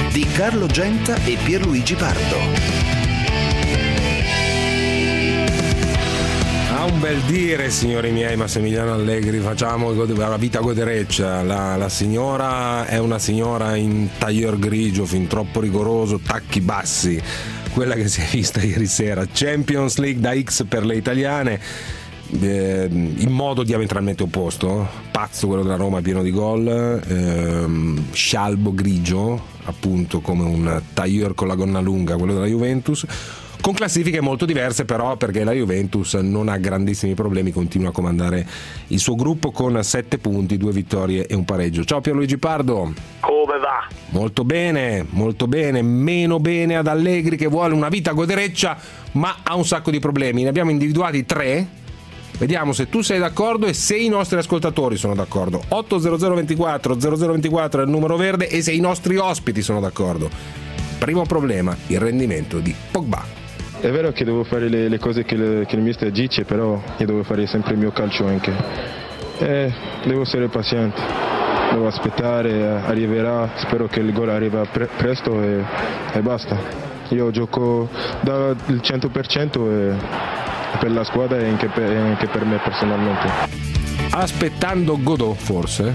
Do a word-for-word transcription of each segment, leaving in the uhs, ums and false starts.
di Carlo Genta e Pierluigi Pardo. Ha un bel dire, signori miei, Massimiliano Allegri, facciamo la vita godereccia. La, la signora è una signora in tailleur grigio, fin troppo rigoroso, tacchi bassi, quella che si è vista ieri sera. Champions League da X per le italiane, eh, in modo diametralmente opposto. Pazzo quello della Roma, pieno di gol, ehm, scialbo grigio, appunto come un tailleur con la gonna lunga, quello della Juventus, con classifiche molto diverse però, perché la Juventus non ha grandissimi problemi, continua a comandare il suo gruppo con sette punti, due vittorie e un pareggio. Ciao Pierluigi Pardo. Come va? Molto bene, molto bene, meno bene ad Allegri che vuole una vita godereccia ma ha un sacco di problemi. Ne abbiamo individuati tre, vediamo se tu sei d'accordo e se i nostri ascoltatori sono d'accordo. otto zero zero ventiquattro zero zero ventiquattro è il numero verde e se i nostri ospiti sono d'accordo. Primo problema, il rendimento di Pogba. È vero che devo fare le, le cose che, le, che il mister dice, però io devo fare sempre il mio calcio anche. Eh, devo essere paziente, devo aspettare, arriverà, spero che il gol arriva pre- presto e, e basta. Io gioco dal cento per cento e, per la squadra e anche per, anche per me personalmente. Aspettando Godot, forse?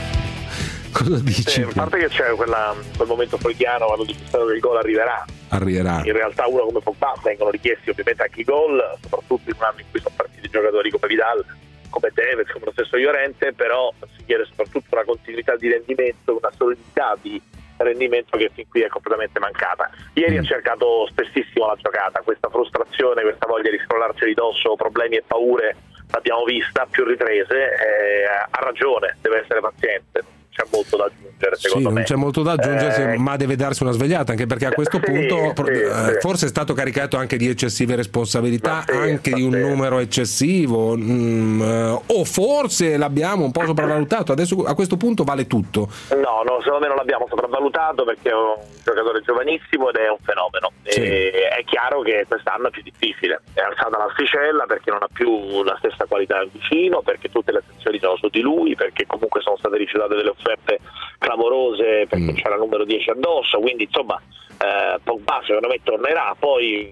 Cosa dici? Sì, a parte che c'è quella, quel momento freudiano quando dice che il gol arriverà. Arriverà. In realtà uno come Pogba vengono richiesti ovviamente anche i gol, soprattutto in un anno in cui sono partiti giocatori come Vidal, come Tevez, come lo stesso Llorente, però si chiede soprattutto una continuità di rendimento, una solidità di rendimento che fin qui è completamente mancata. Ieri mm. ha cercato spessissimo la giocata, questa frustrazione, questa voglia di scrollarci di dosso, problemi e paure l'abbiamo vista più riprese, eh, ha ragione, deve essere paziente. C'è molto da aggiungere, secondo sì, me. Non c'è molto da aggiungere, eh, ma deve darsi una svegliata, anche perché a questo sì, punto sì, eh, sì. forse è stato caricato anche di eccessive responsabilità, sì, anche di un sì. numero eccessivo, mm, eh, o forse l'abbiamo un po' sopravvalutato. Adesso a questo punto vale tutto. No, no, secondo me non l'abbiamo sopravvalutato perché è un giocatore giovanissimo ed è un fenomeno. Sì. E è chiaro che quest'anno è più difficile, è alzata l'asticella perché non ha più la stessa qualità vicino, perché tutte le attenzioni sono su di lui, perché comunque sono state rifiutate delle offerte clamorose perché mm. c'era il numero dieci addosso, quindi insomma eh, Pogba secondo me tornerà. Poi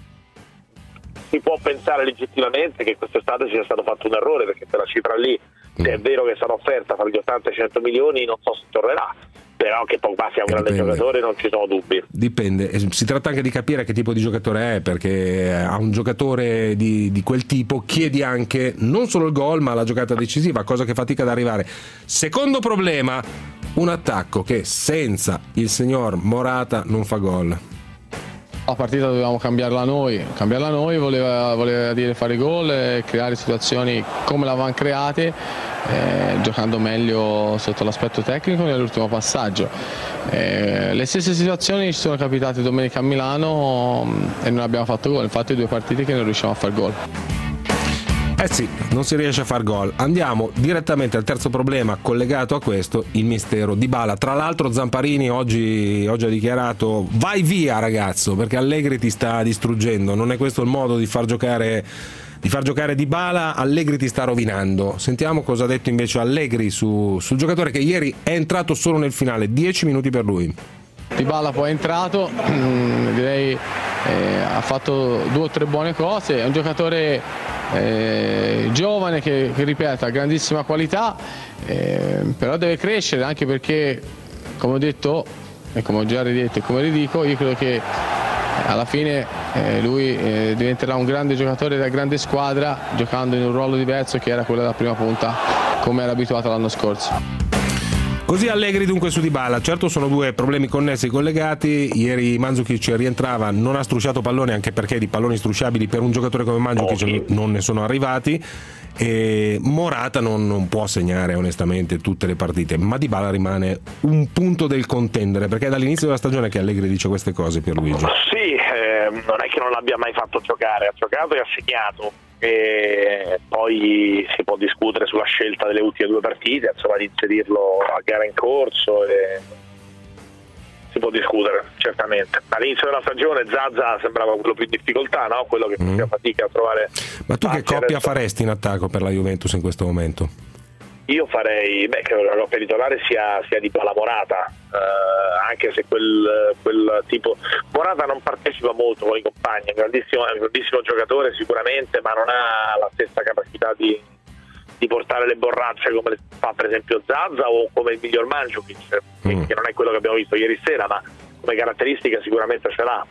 si può pensare legittimamente che quest'estate sia stato fatto un errore, perché quella cifra lì, mm. se è vero che sarà offerta fra gli ottanta e i cento milioni, non so se tornerà, però che Pogba sia un grande Dipende. giocatore non ci sono dubbi. Dipende, si tratta anche di capire che tipo di giocatore è, perché a un giocatore di, di quel tipo chiedi anche non solo il gol ma la giocata decisiva, cosa che fatica ad arrivare. Secondo problema, un attacco che senza il signor Morata non fa gol. La partita dovevamo cambiarla noi, cambiarla noi voleva, voleva dire fare gol e creare situazioni come l'avevamo create, eh, giocando meglio sotto l'aspetto tecnico nell'ultimo passaggio. Eh, le stesse situazioni ci sono capitate domenica a Milano e non abbiamo fatto gol, infatti due partite che non riusciamo a far gol. Eh sì, non si riesce a far gol. Andiamo direttamente al terzo problema collegato a questo, il mistero Dybala. Tra l'altro Zamparini oggi, oggi ha dichiarato: vai via ragazzo, perché Allegri ti sta distruggendo, non è questo il modo di far giocare di far giocare Dybala, Allegri ti sta rovinando. Sentiamo cosa ha detto invece Allegri su, sul giocatore che ieri è entrato solo nel finale, dieci minuti per lui. Dybala poi è entrato, direi eh, ha fatto due o tre buone cose, è un giocatore eh, giovane che, che ripeto ha grandissima qualità, eh, però deve crescere, anche perché come ho detto e come ho già ridetto e come ridico, io credo che alla fine eh, lui eh, diventerà un grande giocatore da grande squadra, giocando in un ruolo diverso che era quello della prima punta, come era abituato l'anno scorso. Così Allegri dunque su Dybala. Certo sono due problemi connessi collegati. Ieri Mandzukic rientrava, non ha strusciato pallone, anche perché di palloni strusciabili per un giocatore come Mandzukic okay. non ne sono arrivati, e Morata non, non può segnare onestamente tutte le partite, ma Dybala rimane un punto del contendere, perché è dall'inizio della stagione che Allegri dice queste cose, Pierluigi. Sì, eh, non è che non l'abbia mai fatto giocare, ha giocato e ha segnato. E poi si può discutere sulla scelta delle ultime due partite, insomma, di inserirlo a gara in corso, e si può discutere certamente. All'inizio della stagione Zaza sembrava quello più in difficoltà, no? Quello che faceva mm. fatica a trovare. Ma tu che coppia adesso faresti in attacco per la Juventus in questo momento? io farei beh, che la coppia titolare sia, sia di Dybala Morata, eh, anche se quel, quel tipo Morata non partecipa molto con i compagni, è un grandissimo, è un grandissimo giocatore sicuramente, ma non ha la stessa capacità di, di portare le borracce come le fa per esempio Zaza o come il miglior Mandžukić, mm. che non è quello che abbiamo visto ieri sera, ma come caratteristica sicuramente ce l'ha.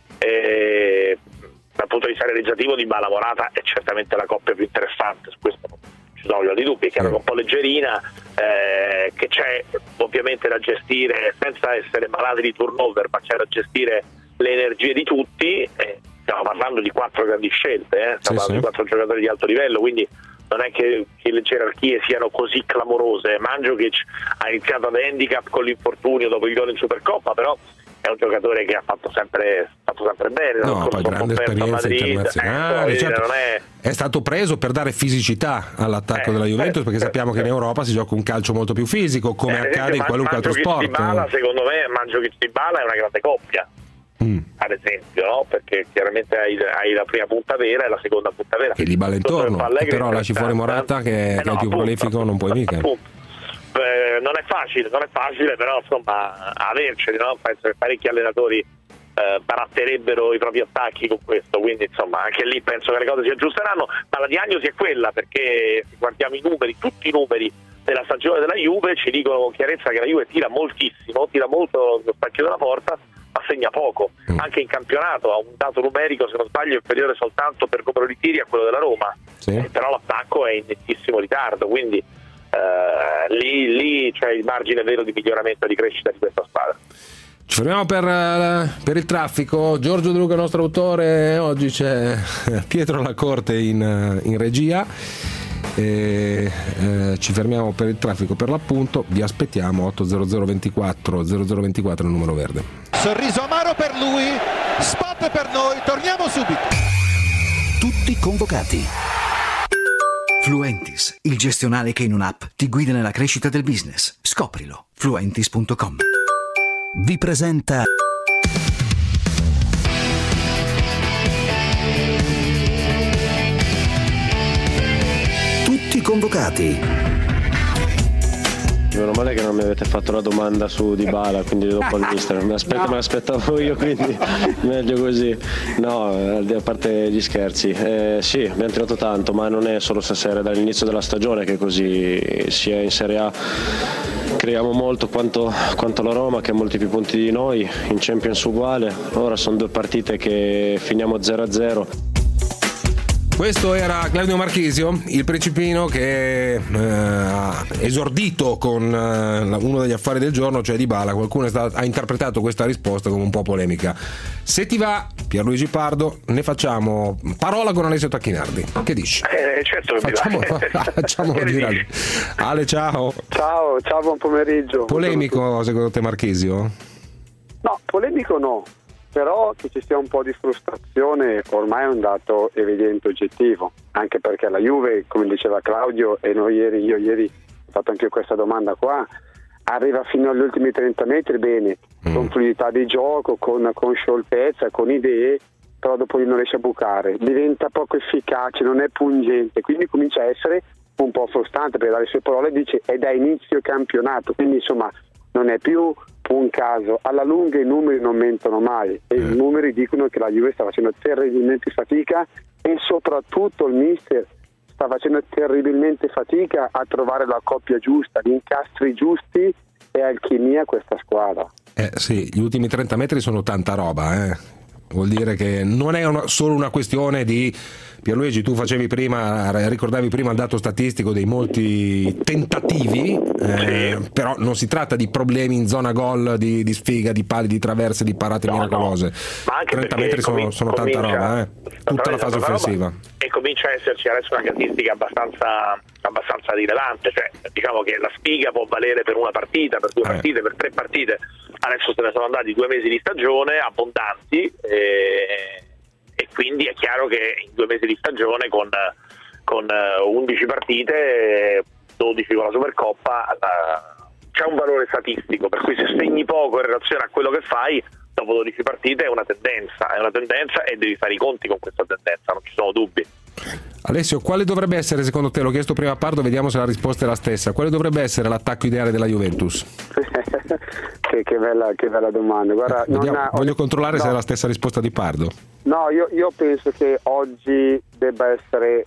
E, dal punto di vista realizzativo Dybala Morata è certamente la coppia più interessante, su questo non ci sono di dubbi, è chiaro che un po' leggerina, eh, che c'è ovviamente da gestire senza essere malati di turnover, ma c'è da gestire le energie di tutti, eh, stiamo parlando di quattro grandi scelte, eh, stiamo sì, parlando sì. di quattro giocatori di alto livello, quindi non è che, che le gerarchie siano così clamorose. Mandžukić ha iniziato ad handicap con l'infortunio dopo il gol in Supercoppa, però è un giocatore che ha fatto sempre, fatto sempre bene, no, poi grande esperienza internazionale, eh, certo. non è... è stato preso per dare fisicità all'attacco eh, della Juventus, eh, perché eh, sappiamo eh, che in Europa si gioca un calcio molto più fisico, come eh, accade in qualunque altro sport. Dybala, secondo me Mandžukić-Dybala è una grande coppia, mm. ad esempio, no? Perché chiaramente hai, hai la prima punta vera e la seconda punta vera e Dybala intorno, però lasci fuori Morata che, eh, che no, è più appunto, prolifico, non puoi mica. Eh, non è facile, non è facile, però insomma averceli, no? Penso che parecchi allenatori eh, baratterebbero i propri attacchi con questo, quindi insomma anche lì penso che le cose si aggiusteranno, ma la diagnosi è quella, perché se guardiamo i numeri, tutti i numeri della stagione della Juve ci dicono con chiarezza che la Juve tira moltissimo, tira molto lo specchio della porta, ma segna poco, mm. anche in campionato ha un dato numerico, se non sbaglio, inferiore soltanto per numero di tiri a quello della Roma, sì. eh, però l'attacco è in nettissimo ritardo, quindi Uh, lì, lì c'è il margine vero di miglioramento e di crescita di questa squadra. Ci fermiamo per, uh, per il traffico. Giorgio De Luca, nostro autore, oggi c'è Pietro Lacorte in, uh, in regia e uh, ci fermiamo per il traffico per l'appunto. Vi aspettiamo otto zero zero ventiquattro zero zero ventiquattro il numero verde. Sorriso amaro per lui, spot per noi, torniamo subito. Tutti convocati. Fluentis, il gestionale che in un'app ti guida nella crescita del business. Scoprilo. Fluentis punto com. Vi presenta Tutti convocati. Meno male che non mi avete fatto la domanda su Dybala, quindi dopo il mister. Me l'aspetto, no. me l'aspettavo io, quindi meglio così. No, a parte gli scherzi. Eh, sì, abbiamo tirato tanto, ma non è solo stasera, dall'inizio della stagione che così sia in Serie A. Creiamo molto quanto, quanto la Roma, che ha molti più punti di noi, in Champions uguale. Ora sono due partite che finiamo zero a zero. Questo era Claudio Marchisio, il principino che eh, ha esordito con eh, uno degli affari del giorno, cioè Dybala. Qualcuno è stato, ha interpretato questa risposta come un po' polemica. Se ti va, Pierluigi Pardo, ne facciamo parola con Alessio Tacchinardi. Che dici? Eh, certo che facciamo, facciamo dire. Ale, ciao. Ciao, ciao, buon pomeriggio. Polemico secondo te Marchisio? No, polemico no. Però che ci sia un po' di frustrazione ormai è un dato evidente, oggettivo, anche perché la Juve, come diceva Claudio, e noi ieri, io ieri ho fatto anche questa domanda qua, arriva fino agli ultimi trenta metri bene, mm. con fluidità di gioco, con, con scioltezza, con idee, però dopo lì non riesce a bucare, diventa poco efficace, non è pungente, quindi comincia a essere un po' frustrante, perché dalle sue parole dice è da inizio campionato, quindi insomma non è più un caso, alla lunga i numeri non mentono mai e i numeri dicono che la Juve sta facendo terribilmente fatica e soprattutto il mister sta facendo terribilmente fatica a trovare la coppia giusta, gli incastri giusti e alchimia questa squadra. Eh sì, gli ultimi trenta metri sono tanta roba, eh. Vuol dire che non è una, solo una questione di Pierluigi, tu facevi prima, ricordavi prima il dato statistico dei molti tentativi, eh, sì. però non si tratta di problemi in zona gol, di, di sfiga, di pali, di traverse, di parate no, miracolose. No. Ma anche trenta metri sono, comin- sono tanta roba, eh. tutta la fase offensiva. E comincia a esserci adesso una casistica abbastanza, abbastanza rilevante, cioè diciamo che la sfiga può valere per una partita, per due eh. partite, per tre partite. Adesso se ne sono andati due mesi di stagione abbondanti e, e quindi è chiaro che in due mesi di stagione con, con undici partite, dodici con la Supercoppa, uh, c'è un valore statistico, per cui se segni poco in relazione a quello che fai dopo dodici partite è una tendenza, è una tendenza e devi fare i conti con questa tendenza, non ci sono dubbi. Alessio, quale dovrebbe essere secondo te, l'ho chiesto prima a Pardo, vediamo se la risposta è la stessa, quale dovrebbe essere l'attacco ideale della Juventus? che, che, bella, che bella domanda. Guarda, vediamo, non ha, voglio controllare no. se è la stessa risposta di Pardo. No, io, io penso che oggi debba essere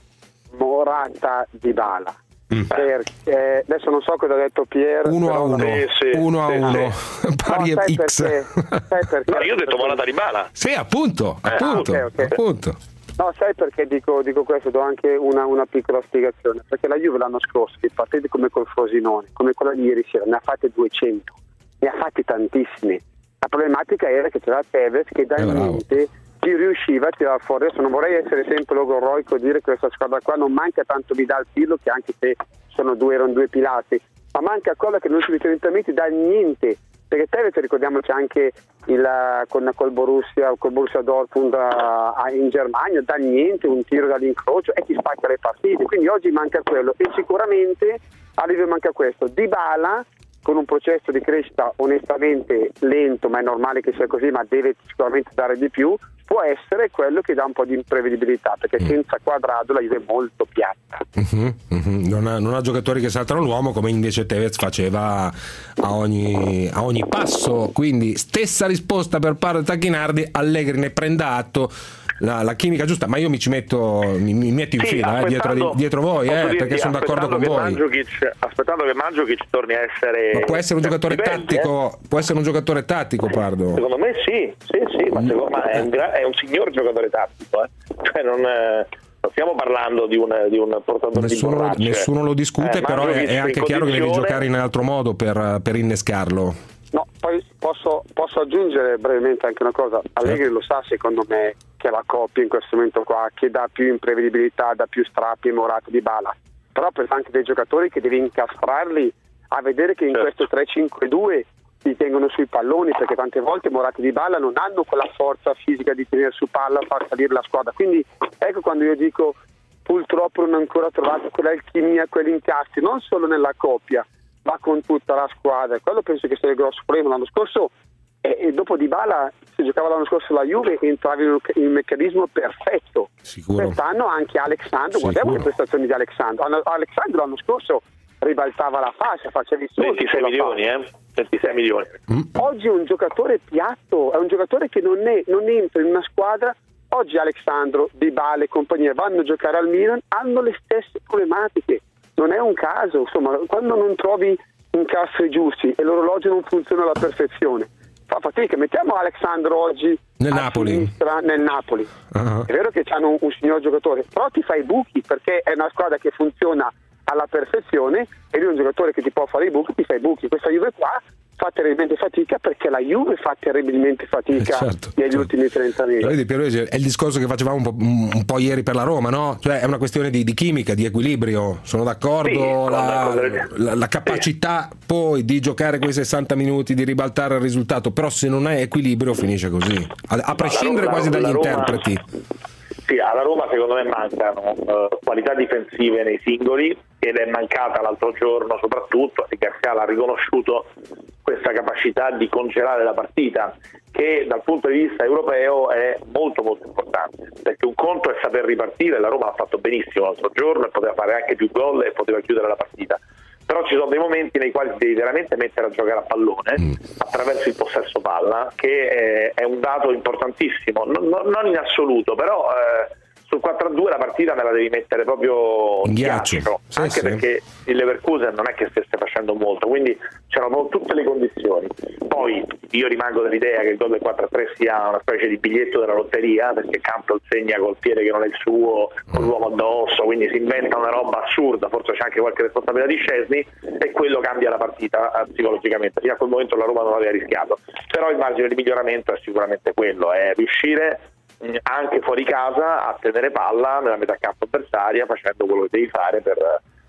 Morata Dybala. Mm. Perché adesso non so cosa ha detto Pier, uno a uno, sì, sì, uno a sì, uno, sì. pari no, sai X. Perché, sai perché? No, io ho detto Morata Dybala. Sì, appunto, eh, appunto, okay, okay. appunto. No, sai perché dico, dico questo? Do anche una, una piccola spiegazione. Perché la Juve l'anno scorso, di partite come col Frosinone, come quella di ieri sera, ne ha fatte duecento, ne ha fatte tantissime. La problematica era che c'era Tevez che da niente ci riusciva a tirare fuori. Adesso non vorrei essere sempre logorroico e dire che questa squadra qua non manca tanto Vidal Pirlo, che anche se sono due, erano due pilastri, ma manca quello che negli ultimi trenta minuti dà niente. Perché Tevez, ricordiamoci anche il, con col Borussia, col Borussia Dortmund uh, in Germania, dà niente, un tiro dall'incrocio e ti spacca le partite. Quindi oggi manca quello e sicuramente a Juve manca questo. Dybala, con un processo di crescita onestamente lento, ma è normale che sia così, ma deve sicuramente dare di più, può essere quello che dà un po' di imprevedibilità, perché mm. senza Quadrado la Juve è molto piatta. Mm-hmm, mm-hmm. Non, ha, non ha giocatori che saltano l'uomo come invece Tevez faceva a ogni, a ogni passo. Quindi stessa risposta per Pardo e Tacchinardi, Allegri ne prenda atto. La, la chimica giusta, ma io mi ci metto mi, mi metto in sì, fila eh, dietro, dietro voi eh, dirti, perché sono d'accordo con voi. Mandzukic, aspettando che Mandzukic torni a essere, ma può essere un giocatore livelli, tattico eh? può essere un giocatore tattico, Pardo? Secondo me sì, sì, sì, ma, secondo, ma è, un, è un signor giocatore tattico, eh? Cioè non, eh, non stiamo parlando di un, di un portatore nessuno, di borracce. Nessuno lo discute, eh, però è, è anche chiaro condizione... che devi giocare in un altro modo per, per innescarlo. No, poi posso, posso aggiungere brevemente anche una cosa. Allegri certo. Lo sa, secondo me, che la coppia in questo momento qua, che dà più imprevedibilità, dà più strappi, Morata, Dybala, però per anche dei giocatori che devi incastrarli a vedere che in certo. questo tre cinque due ti tengono sui palloni, perché tante volte Morata e Dybala non hanno quella forza fisica di tenere su palla e far salire la squadra. Quindi ecco quando io dico purtroppo non ho ancora trovato quell'alchimia, quell'incastri, non solo nella coppia, ma con tutta la squadra. Quello penso che sia il grosso problema. L'anno scorso e, e dopo Dybala si giocava l'anno scorso la Juve e entrava in un meccanismo perfetto. Sicuro. Quest'anno anche Alexandro, guardiamo le prestazioni di Alexandro. Alexandro l'anno scorso ribaltava la fascia, faceva i soldi. ventisei milioni, eh? ventisei milioni. Mm. Oggi è un giocatore piatto, è un giocatore che non, è, non entra in una squadra. Oggi Alexandro, Dybala e compagnia vanno a giocare al Milan, hanno le stesse problematiche. Non è un caso, insomma, quando non trovi incastri giusti e l'orologio non funziona alla perfezione, fa fatica. Mettiamo Alexandro oggi nel a Napoli. sinistra nel Napoli. Uh-huh. È vero che hanno un, un signor giocatore, però ti fai i buchi perché è una squadra che funziona alla perfezione e lui è un giocatore che ti può fare i buchi, ti fai i buchi. Questa Juve qua fa terribilmente fatica perché la Juve fa terribilmente fatica eh certo, negli certo. ultimi trenta anni. Vedi, Pierluigi, è il discorso che facevamo un po', un po' ieri per la Roma, no? Cioè è una questione di, di chimica, di equilibrio. Sono d'accordo, sì, la, la, la capacità sì. poi di giocare quei sessanta minuti, di ribaltare il risultato, però se non hai equilibrio finisce così, a, a prescindere quasi dagli Roma, interpreti. Sì, alla Roma secondo me mancano uh, qualità difensive nei singoli ed è mancata l'altro giorno soprattutto, e Garcia l'ha riconosciuto, questa capacità di congelare la partita che dal punto di vista europeo è molto molto importante, perché un conto è saper ripartire, la Roma ha fatto benissimo l'altro giorno e poteva fare anche più gol e poteva chiudere la partita, però ci sono dei momenti nei quali devi veramente mettere a giocare a pallone mm. attraverso il possesso palla, che è, è un dato importantissimo, non, non in assoluto, però eh, sul quattro a due la partita me la devi mettere proprio in ghiaccio, ghiaccio sì, anche sì. perché il Leverkusen non è che stesse facendo molto, quindi c'erano tutte le condizioni. Poi io rimango dell'idea che il gol del quattro a tre sia una specie di biglietto della lotteria, perché Campbell segna col piede che non è il suo, con l'uomo addosso, quindi si inventa una roba assurda, forse c'è anche qualche responsabilità di Szczesny e quello cambia la partita eh, psicologicamente. Fino a quel momento la Roma non aveva rischiato, però il margine di miglioramento è sicuramente quello, è riuscire anche fuori casa a tenere palla nella metà campo avversaria, facendo quello che devi fare per,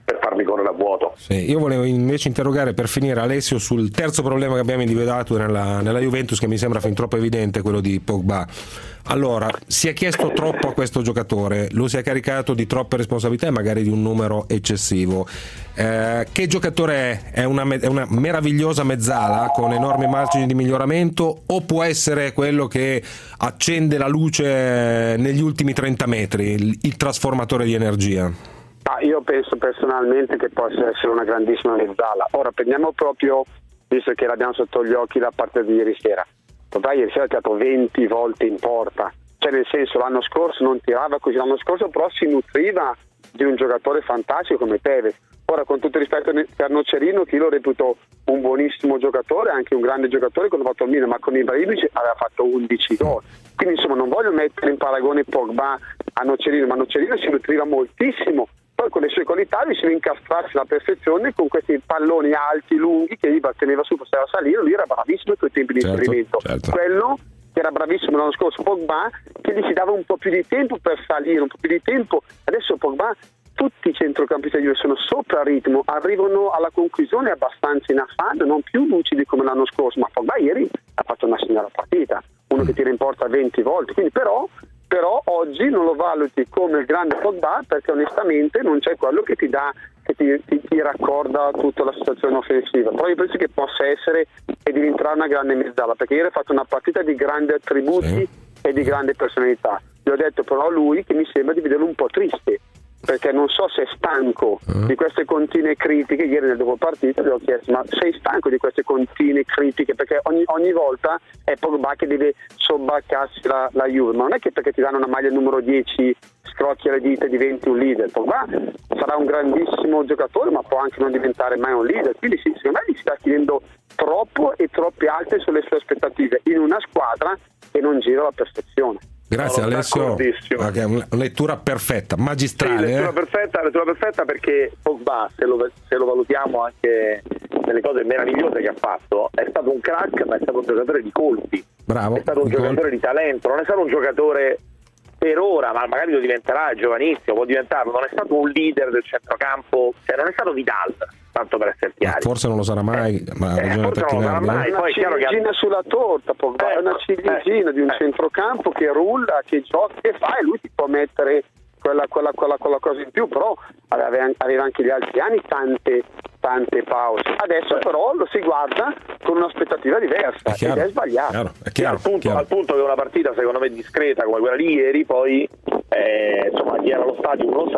per farmi correre a vuoto. Sì, io volevo invece interrogare per finire Alessio sul terzo problema che abbiamo individuato nella, nella Juventus, che mi sembra fin troppo evidente, quello di Pogba. Allora, si è chiesto troppo a questo giocatore, lo si è caricato di troppe responsabilità e magari di un numero eccessivo. Eh, che giocatore è? È una, è una meravigliosa mezzala con enormi margini di miglioramento, o può essere quello che accende la luce negli ultimi trenta metri, il, il trasformatore di energia? Ah, io penso personalmente che possa essere una grandissima mezzala. Ora prendiamo proprio, visto che l'abbiamo sotto gli occhi, la parte di ieri sera. Pogba ieri sera ha tirato venti volte in porta, cioè nel senso l'anno scorso non tirava così, l'anno scorso però si nutriva di un giocatore fantastico come Tevez. Ora, con tutto il rispetto per Nocerino, che io lo reputo un buonissimo giocatore, anche un grande giocatore quando ha fatto il Milan, ma con Ibrahimovic aveva fatto undici gol. Quindi insomma non voglio mettere in paragone Pogba a Nocerino, ma Nocerino si nutriva moltissimo. Poi con le sue qualità riusciva a incastrarsi alla perfezione con questi palloni alti, lunghi, che Ibra teneva su, poteva salire, lui era bravissimo in quei tempi di certo, esperimento. Certo. Quello che era bravissimo l'anno scorso, Pogba, che gli si dava un po' più di tempo per salire, un po' più di tempo. Adesso Pogba, tutti i centrocampisti di Juve sono sopra ritmo, arrivano alla conclusione abbastanza in affanno, non più lucidi come l'anno scorso, ma Pogba ieri ha fatto una signora partita, uno che tira in porta venti volte, quindi però però oggi non lo valuti come il grande Pogba, perché onestamente non c'è quello che ti dà, che ti, ti, ti raccorda tutta la situazione offensiva. Però io penso che possa essere e diventare una grande mezzala, perché ieri ha fatto una partita di grandi attributi sì. e di grande personalità. Gli ho detto però a lui che mi sembra di vederlo un po' triste, perché non so se è stanco uh-huh. di queste continue critiche. Ieri nel dopo partita gli ho chiesto: ma sei stanco di queste continue critiche? Perché ogni, ogni volta è Pogba che deve sobbarcarsi la, la Juve, ma non è che perché ti danno una maglia numero dieci scrocchi le dita e diventi un leader. Pogba sarà un grandissimo giocatore, ma può anche non diventare mai un leader, quindi sì, secondo me gli si sta chiedendo troppo e troppe alte sulle sue aspettative in una squadra che non gira alla perfezione. Grazie no, Alessio, okay, una lettura perfetta, magistrale. Sì, lettura eh? perfetta, lettura perfetta perché Pogba, se lo, se lo valutiamo anche nelle cose meravigliose che ha fatto, è stato un crack, ma è stato un giocatore di colpi. Bravo. È stato un giocatore colpi. di talento, non è stato un giocatore per ora, ma magari lo diventerà, è giovanissimo, può diventarlo, non è stato un leader del centrocampo, cioè non è stato Vidal, tanto per essere chiari. Ma forse non lo sarà mai, ma ha eh, ragione forse non lo sarà mai. Una Poi ciliegina che... sulla torta, Pogba, eh, è una ciliegina eh, di un eh. centrocampo che rulla, che gioca, che fa, e lui ti può mettere quella, quella, quella, quella cosa in più, però aveva, aveva anche gli altri anni tante tante pause. Adesso però lo si guarda con un'aspettativa diversa, è chiaro, ed è sbagliato. Chiaro, è chiaro, al, punto, chiaro. al punto che una partita secondo me discreta come quella di ieri, poi eh, insomma chi era allo stadio lo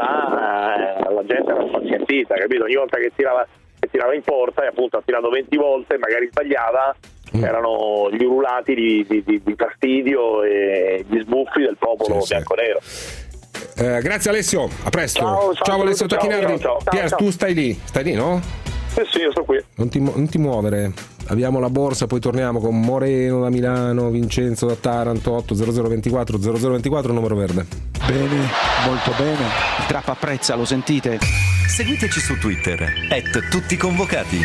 sa, eh, la gente era spazientita, capito? Ogni volta che tirava, che tirava in porta, e appunto ha tirato venti volte, magari sbagliava, mm. erano gli urlati di, di, di, di fastidio e gli sbuffi del popolo sì, bianconero. Sì. Eh, grazie Alessio, a presto. Ciao, ciao, ciao Alessio Tacchinardi. Ciao, ciao, Pier, ciao. tu stai lì, stai lì, no? Sì, sì, io sto qui. Non ti, non ti muovere. Abbiamo la borsa, poi torniamo con Moreno da Milano, Vincenzo da Taranto, otto zero zero ventiquattro zero zero ventiquattro, numero verde. Bene, molto bene. Il Trap apprezza, lo sentite? Seguiteci su Twitter, at tutti convocati.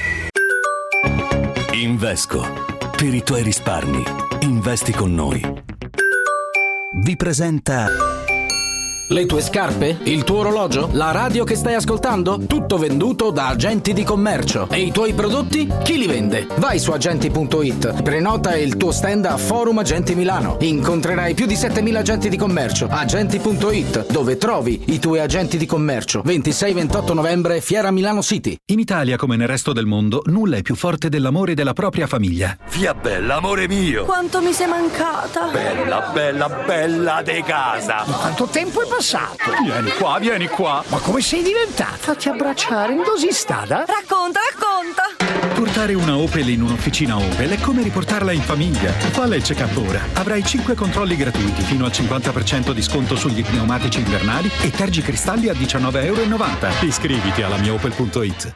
Invesco. Per i tuoi risparmi, investi con noi. Vi presenta... Le tue scarpe? Il tuo orologio? La radio che stai ascoltando? Tutto venduto da Agenti di Commercio. E i tuoi prodotti? Chi li vende? Vai su agenti punto it, prenota il tuo stand a Forum Agenti Milano. Incontrerai più di settemila agenti di commercio. agenti punto it, dove trovi i tuoi agenti di commercio. ventisei ventotto novembre, Fiera Milano City. In Italia, come nel resto del mondo, nulla è più forte dell'amore della propria famiglia. Fia bella, amore mio! Quanto mi sei mancata! Bella, bella, bella de casa! Ma quanto tempo è passato? Vieni qua, vieni qua. Ma come sei diventata? Fatti abbracciare, in così stata? Racconta, racconta. Portare una Opel in un'officina Opel è come riportarla in famiglia. Falla il check-up ora. Avrai cinque controlli gratuiti, fino al cinquanta per cento di sconto sugli pneumatici invernali e tergicristalli a diciannove e novanta euro. Iscriviti alla mia opel punto it.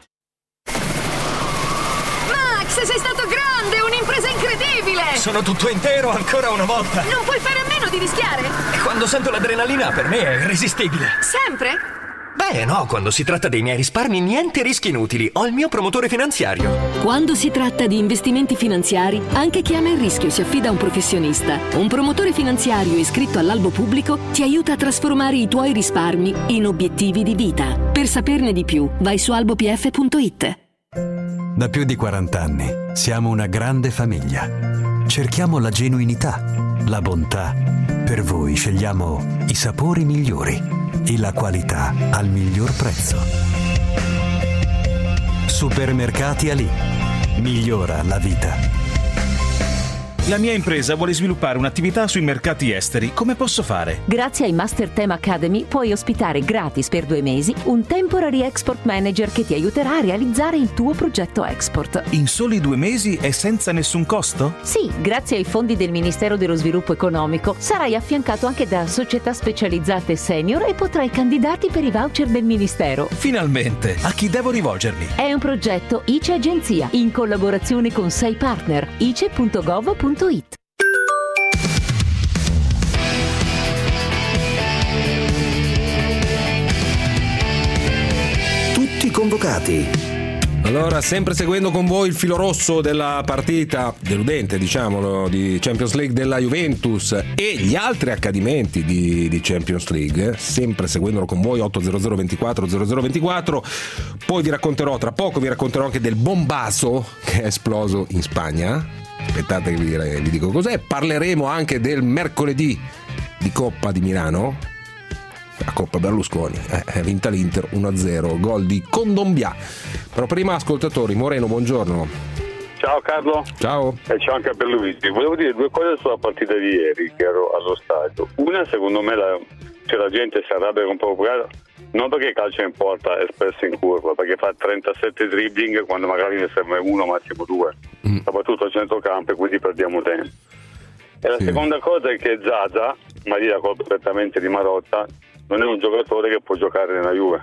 Max, sei stato grande, un'impresa incredibile. Sono tutto intero ancora una volta. Non puoi fare a meno di rischiare. Quando sento l'adrenalina per me è irresistibile. Sempre? Beh, no, quando si tratta dei miei risparmi niente rischi inutili. Ho il mio promotore finanziario. Quando si tratta di investimenti finanziari, anche chi ama il rischio si affida a un professionista. Un promotore finanziario iscritto all'albo pubblico ti aiuta a trasformare i tuoi risparmi in obiettivi di vita. Per saperne di più, vai su albo p f punto i t. Da più di quaranta anni siamo una grande famiglia. Cerchiamo la genuinità, la bontà. Per voi scegliamo i sapori migliori e la qualità al miglior prezzo. Supermercati Ali. Migliora la vita. La mia impresa vuole sviluppare un'attività sui mercati esteri. Come posso fare? Grazie ai Master Theme Academy puoi ospitare gratis per due mesi un Temporary Export Manager che ti aiuterà a realizzare il tuo progetto export. In soli due mesi e senza nessun costo? Sì, grazie ai fondi del Ministero dello Sviluppo Economico sarai affiancato anche da società specializzate senior e potrai candidarti per i voucher del Ministero. Finalmente! A chi devo rivolgermi? È un progetto I C E Agenzia in collaborazione con sei partner i c e punto gov punto it. Tutti convocati. Allora, sempre seguendo con voi il filo rosso della partita deludente, diciamolo, di Champions League della Juventus e gli altri accadimenti di, di Champions League, sempre seguendolo con voi, otto zero zero ventiquattro zero zero ventiquattro. Poi vi racconterò, tra poco vi racconterò anche del bombazo che è esploso in Spagna. Aspettate che vi, vi dico cos'è. Parleremo anche del mercoledì di Coppa di Milano, la Coppa Berlusconi, eh, è vinta l'Inter uno a zero, gol di Condombia. Però prima, ascoltatori, Moreno, buongiorno. Ciao Carlo. Ciao. E ciao anche a Pierluigi. Volevo dire due cose sulla partita di ieri, che ero allo stadio. Una, secondo me la, cioè la gente si arrabbia un po' non perché calcio in porta è spesso in curva, perché fa trentasette dribbling quando magari ne serve uno, massimo due, mm. soprattutto a centrocampo, e quindi perdiamo tempo. E la sì. seconda cosa è che Zaza, ma lì la colpa direttamente di Marotta, non è un giocatore che può giocare nella Juve.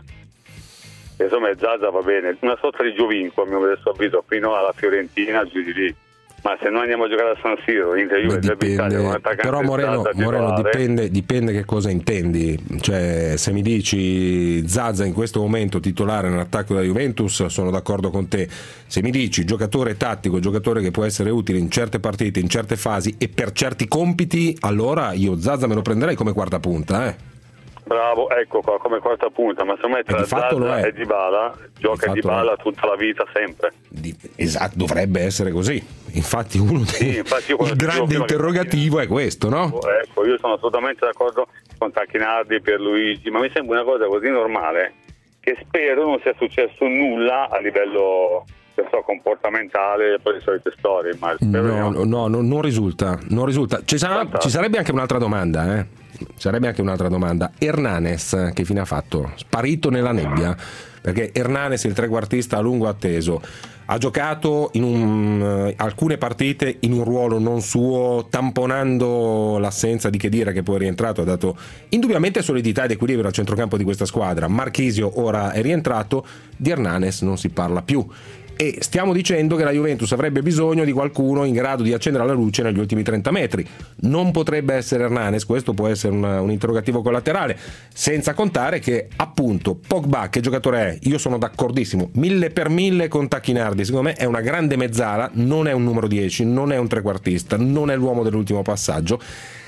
E insomma Zaza va bene, una sorta di Giovinco a mio modesto avviso, fino alla Fiorentina, giù di lì. Ma se noi andiamo a giocare a San Siro, Inter, Juve, dipende, però Moreno, Moreno dipende, dipende che cosa intendi. Cioè, se mi dici Zaza in questo momento titolare nell'attacco della Juventus, sono d'accordo con te. Se mi dici giocatore tattico, giocatore che può essere utile in certe partite, in certe fasi e per certi compiti, allora io Zaza me lo prenderei come quarta punta, eh. Bravo, ecco qua, come quarta punta, ma secondo me tra Zaza e Dybala gioca Dybala tutta la vita, sempre. Di, esatto, dovrebbe essere così. Infatti uno dei sì, infatti il grande interrogativo è questo, no? Ecco, io sono assolutamente d'accordo con Tacchinardi, Pierluigi, ma mi sembra una cosa così normale che spero non sia successo nulla a livello so, comportamentale per le solite storie. Ma no, no, no, no, non risulta, non risulta. Ci, sarà, ci sarebbe anche un'altra domanda, eh? Sarebbe anche un'altra domanda. Hernanes che fine ha fatto? Sparito nella nebbia, perché Hernanes, il trequartista a lungo atteso, ha giocato in un, uh, alcune partite in un ruolo non suo, tamponando l'assenza di Khedira, che poi è rientrato, ha dato indubbiamente solidità ed equilibrio al centrocampo di questa squadra. Marchisio ora è rientrato, di Hernanes non si parla più. E stiamo dicendo che la Juventus avrebbe bisogno di qualcuno in grado di accendere la luce negli ultimi trenta metri. Non potrebbe essere Hernanes, questo può essere una, un interrogativo collaterale, senza contare che appunto Pogba, che giocatore è? Io sono d'accordissimo, mille per mille con Tacchinardi, secondo me è una grande mezzala, non è un numero dieci, non è un trequartista, non è l'uomo dell'ultimo passaggio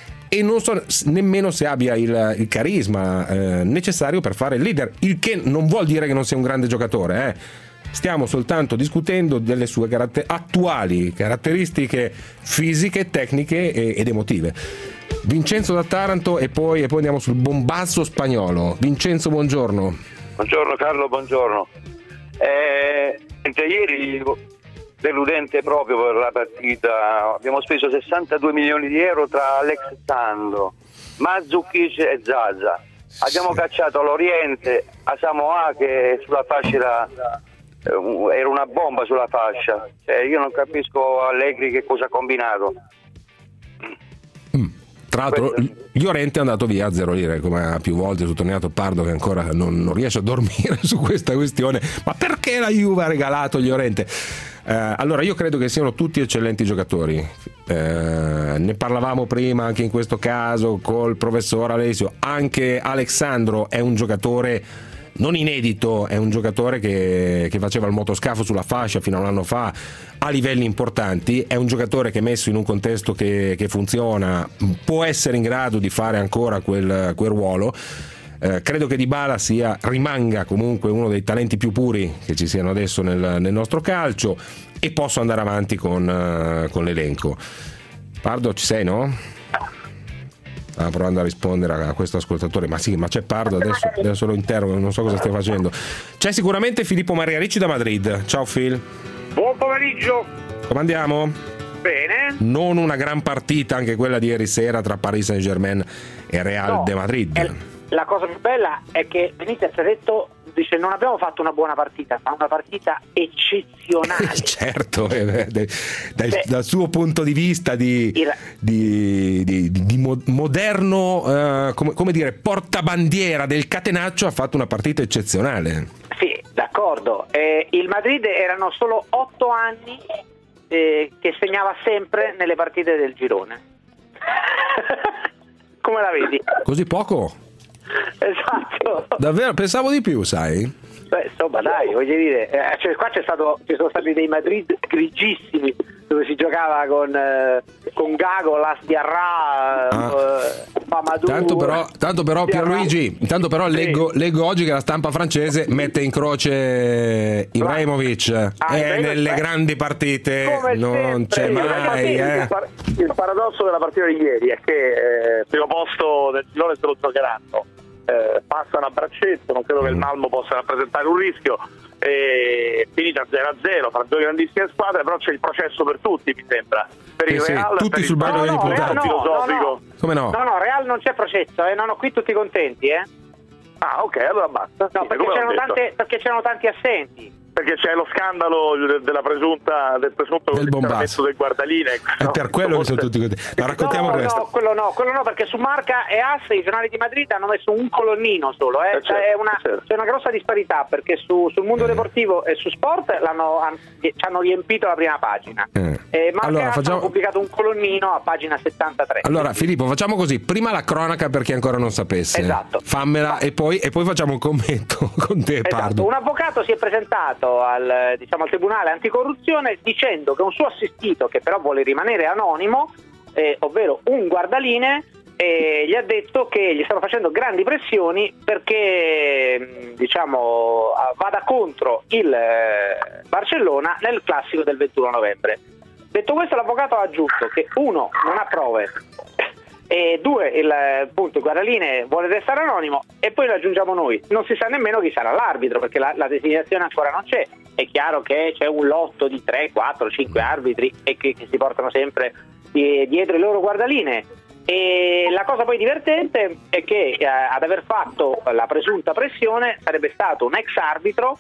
e non so nemmeno se abbia il, il carisma eh, necessario per fare il leader, il che non vuol dire che non sia un grande giocatore, eh. Stiamo soltanto discutendo delle sue caratter- attuali caratteristiche fisiche, tecniche e- ed emotive. Vincenzo da Taranto e poi, e poi andiamo sul bombasso spagnolo. Vincenzo, buongiorno. Buongiorno Carlo, buongiorno. Eh, ieri deludente proprio per la partita. Abbiamo speso sessantadue milioni di euro tra Alex Sandro, Mandzukic e Zaza. Abbiamo sì. cacciato l'Oriente, Asamoah che sulla fascia era, era una bomba sulla fascia. Cioè, io non capisco Allegri che cosa ha combinato. Mm. Tra l'altro Llorente è andato via a zero lire, come ha più volte sottolineato Pardo, che ancora non, non riesce a dormire su questa questione. Ma perché la Juve ha regalato Llorente? Eh, allora io credo che siano tutti eccellenti giocatori, eh, ne parlavamo prima anche in questo caso col professor Alessio. Anche Alexandro è un giocatore non inedito, è un giocatore che, che faceva il motoscafo sulla fascia fino a un anno fa a livelli importanti, è un giocatore che messo in un contesto che, che funziona può essere in grado di fare ancora quel, quel ruolo. Eh, credo che Dybala sia, rimanga comunque uno dei talenti più puri che ci siano adesso nel, nel nostro calcio, e posso andare avanti con, uh, con l'elenco. Pardo, ci sei, no? Stava provando a rispondere a questo ascoltatore, ma sì, ma c'è Pardo, adesso, adesso lo interrogo, non so cosa stia facendo. C'è sicuramente Filippo Maria Ricci da Madrid. Ciao Phil. Buon pomeriggio. Come andiamo? Bene. Non una gran partita anche quella di ieri sera tra Paris Saint-Germain e Real no, de Madrid. È, la cosa più bella è che Benitez ha detto, dice, non abbiamo fatto una buona partita, ma una partita eccezionale. Certo, eh, dai, dai, dal suo punto di vista di, il... di, di, di, di moderno, uh, come, come dire, portabandiera del catenaccio, ha fatto una partita eccezionale. Sì, d'accordo. Eh, il Madrid erano solo otto anni eh, che segnava sempre nelle partite del girone. Come la vedi? Così poco? Esatto. Davvero? Pensavo di più, sai? Beh, insomma, dai, voglio dire, eh, cioè, qua c'è stato, ci sono stati dei Madrid grigissimi dove si giocava con, eh, con Gago, Las Diarra, ah. eh, Mamadou. Tanto però, tanto però Pierluigi, tanto però leggo, sì. leggo oggi che la stampa francese mette in croce Ibrahimovic ah, e eh, nelle eh. grandi partite Come non sempre. c'è mai. Eh. Il, par- il paradosso della partita di ieri è che eh, primo posto del girone se lo giocheranno. Eh, passano a braccetto, non credo che il Malmo possa rappresentare un rischio, eh, finita zero a zero fra due grandissime squadre, però c'è il processo per tutti, mi sembra, per eh il sì, Real, tutti per sul il banco degli no, imputati. no, filosofico. No, no. Come no? No, no, Real non c'è processo, eh, no, no, qui tutti contenti, eh. Ah, ok, allora basta. No, sì, perché, c'erano tante, perché c'erano tanti assenti. Perché c'è lo scandalo della presunta del presunto del condizionamento del guardaline. È no? per quello forse... che sono tutti contenti. Ma raccontiamo no, il resto. No, quello no, quello no, perché su Marca e As i giornali di Madrid hanno messo un colonnino solo, eh. Eh certo, c'è, una, certo. c'è una grossa disparità, perché su, sul Mondo Deportivo e su Sport l'hanno, han, ci hanno riempito la prima pagina. Eh. E Marca allora, e As facciamo... hanno pubblicato un colonnino a pagina settantatré. Allora Filippo, facciamo così, prima la cronaca per chi ancora non sapesse. Esatto. Fammela e poi, e poi facciamo un commento con te, esatto. Pardo. Un avvocato si è presentato al, diciamo, al Tribunale Anticorruzione dicendo che un suo assistito, che però vuole rimanere anonimo, eh, ovvero un guardaline, eh, gli ha detto che gli stanno facendo grandi pressioni perché, diciamo, vada contro il eh, Barcellona nel classico del ventuno novembre. Detto questo, l'avvocato ha aggiunto che uno, non ha prove, e due, il, appunto, il guardaline vuole restare anonimo, e poi lo aggiungiamo noi, non si sa nemmeno chi sarà l'arbitro, perché la, la designazione ancora non c'è. È chiaro che c'è un lotto di tre, quattro, cinque arbitri e che, che si portano sempre di, dietro i loro guardaline. E la cosa poi divertente è che eh, ad aver fatto la presunta pressione sarebbe stato un ex arbitro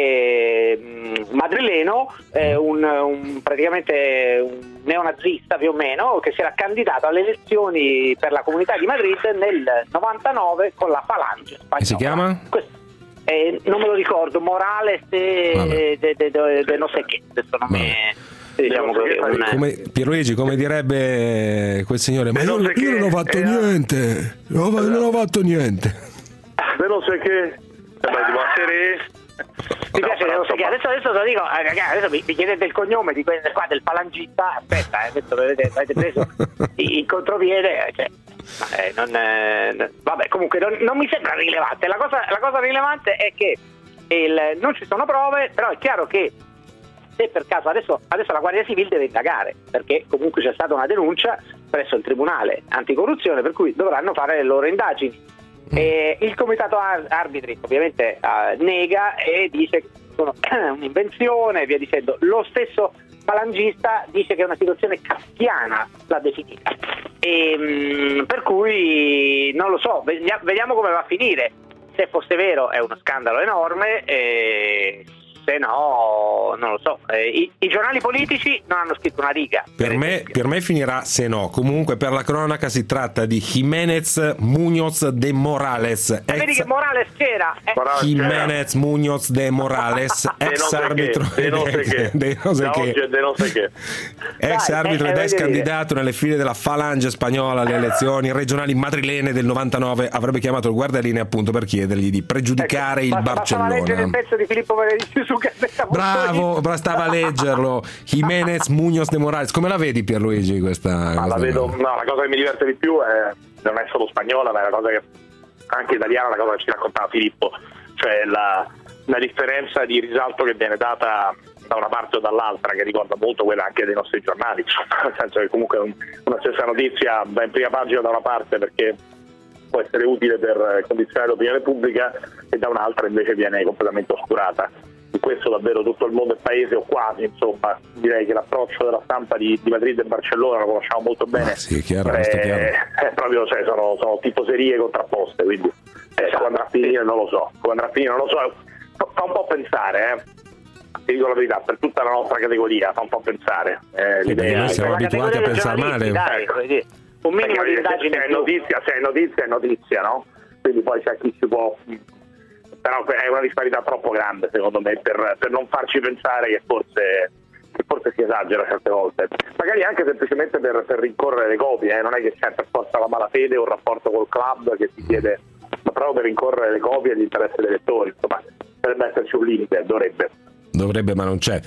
eh, madrileno, eh, un, un praticamente un neonazista più o meno, che si era candidato alle elezioni per la Comunità di Madrid nel novantanove con la Falange spagnola. E si chiama? Questo, eh, non me lo ricordo, Morales de, de, de, de, de non so che, adesso non mi... Diciamo che un... come, Pierluigi, come direbbe quel signore, ma io, io non ho fatto eh, niente, non ho, non ho fatto niente. Non so che... Mi piace, no, so che adesso, adesso lo dico, adesso mi, mi chiedete il cognome di quello qua del falangista, aspetta, eh, adesso avete, avete preso in contropiede, cioè, eh, non, eh, vabbè, comunque non, non mi sembra rilevante. La cosa, la cosa rilevante è che il, non ci sono prove, però è chiaro che se per caso adesso, adesso la Guardia Civile deve indagare, perché comunque c'è stata una denuncia presso il Tribunale Anticorruzione, per cui dovranno fare le loro indagini. E il comitato ar- arbitri ovviamente uh, nega e dice che sono un'invenzione e via dicendo. Lo stesso falangista dice che è una situazione kafkiana, l'ha definita, e, mh, per cui non lo so, vediamo come va a finire. Se fosse vero è uno scandalo enorme, e se no non lo so, eh, i, i giornali politici non hanno scritto una riga. Per, per me, per me finirà se no. Comunque per la cronaca si tratta di Jiménez Muñoz de Morales, ex... vedi che Morales c'era, eh? Jiménez Muñoz de Morales, ex arbitro de non so che, de non so che. De non so che. ex Dai, arbitro eh, ed eh, ex candidato nelle file della Falange spagnola alle elezioni regionali madrilene del novantanove, avrebbe chiamato il guardalinee appunto per chiedergli di pregiudicare ecco, il basta, Barcellona. Bastava leggere il pezzo di Filippo Marerici su Gazzetta. Bravo, bastava leggerlo. Jiménez Muñoz de Morales, come la vedi Pierluigi questa? Ma questa la vedo, no, la cosa che mi diverte di più è non è solo spagnola, ma è la cosa che anche italiana, la cosa che ci raccontava Filippo, cioè la, la differenza di risalto che viene data da una parte o dall'altra, che ricorda molto quella anche dei nostri giornali, nel senso che comunque un, una stessa notizia va in prima pagina da una parte perché può essere utile per condizionare l'opinione pubblica e da un'altra invece viene completamente oscurata. Di questo davvero tutto il mondo è paese, o quasi, insomma, direi che l'approccio della stampa di, di Madrid e Barcellona lo conosciamo molto bene. Ah, sì, chiaro, eh, chiaro. È proprio, cioè, sono, sono tifoserie contrapposte, quindi eh, come andrà a finire non lo so, come andrà a finire non lo so, fa un po' pensare, eh. Ti dico la verità, per tutta la nostra categoria fa un po' pensare. Eh, sì, l'idea, noi siamo abituati a pensare male. Dai, ecco, un minimo di indagine. Se è notizia, se è notizia è notizia, no? Quindi poi c'è chi si può... Però è una disparità troppo grande secondo me per, per non farci pensare che forse, che forse si esagera certe volte, magari anche semplicemente per, per rincorrere le copie, eh? Non è che c'è per forza la malafede o un rapporto col club che si chiede, ma proprio per rincorrere le copie e l'interesse dei lettori, insomma dovrebbe esserci un limite, dovrebbe dovrebbe ma non c'è.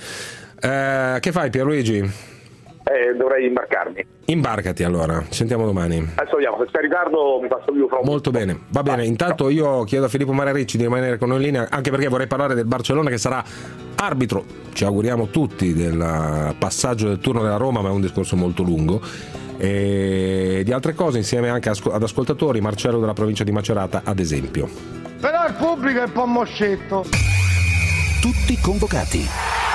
Eh, che fai Pierluigi? Eh, dovrei imbarcarmi. Imbarcati allora, ci sentiamo domani. Adesso vediamo, se c'è ritardo mi passo più fra un Molto bene, va bene. Vai. Intanto io chiedo a Filippo Marerici di rimanere con noi in linea, anche perché vorrei parlare del Barcellona che sarà arbitro, ci auguriamo tutti, del passaggio del turno della Roma, ma è un discorso molto lungo, e di altre cose insieme anche ad ascoltatori, Marcello della provincia di Macerata ad esempio. Però il pubblico è un po' moscetto. Tutti convocati.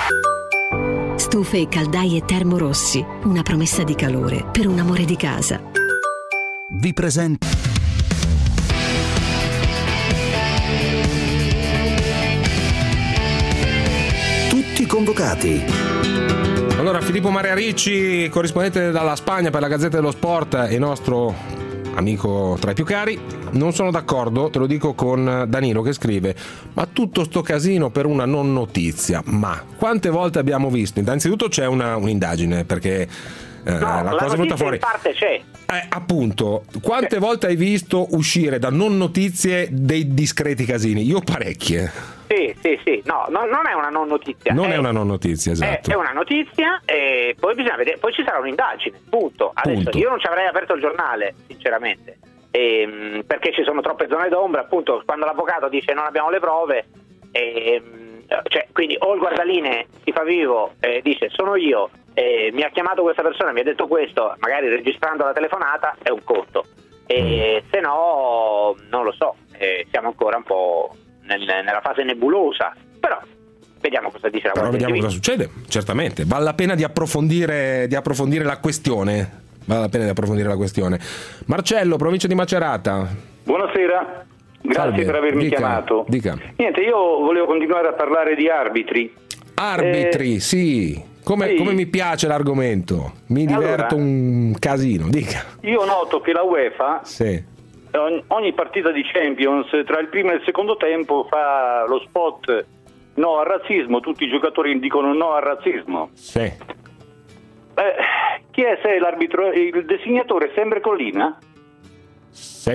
Stufe e caldaie Termorossi, una promessa di calore per un amore di casa. Vi presento Tutti convocati. Allora, Filippo Marerici, corrispondente dalla Spagna per la Gazzetta dello Sport e nostro amico tra i più cari, non sono d'accordo, te lo dico, con Danilo che scrive: ma tutto sto casino per una non notizia. Ma quante volte abbiamo visto? Innanzitutto c'è una, un'indagine perché eh, no, la, la cosa è venuta fuori. In parte c'è. Eh, appunto, quante eh. volte hai visto uscire da non notizie dei discreti casini? Io parecchie. Sì, sì, sì, no, no, non è una non notizia. Non è, è una non notizia, esatto. È, è una notizia e poi bisogna vedere, poi ci sarà un'indagine, punto. Adesso punto. Io non ci avrei aperto il giornale, sinceramente, ehm, perché ci sono troppe zone d'ombra, appunto, quando l'avvocato dice non abbiamo le prove, ehm, cioè, quindi o il guardalinee si fa vivo e dice sono io, eh, mi ha chiamato questa persona, mi ha detto questo, magari registrando la telefonata, è un conto. E mm. se no, non lo so, eh, siamo ancora un po' nella fase nebulosa, però vediamo cosa dice la Però Guardia vediamo Civile. cosa succede, certamente vale la pena di approfondire di approfondire la questione vale la pena di approfondire la questione. Marcello, provincia di Macerata. Buonasera, grazie Salve. per avermi Dica, chiamato. Dica. Niente, io volevo continuare a parlare di arbitri. Arbitri, eh, sì. Come, sì. come mi piace l'argomento, mi diverto allora, un casino. Dica. Io noto che la UEFA sì. ogni partita di Champions tra il primo e il secondo tempo fa lo spot no al razzismo, tutti i giocatori dicono no al razzismo. Sì. Eh, chi è se l'arbitro, il designatore è sempre Collina? Sì.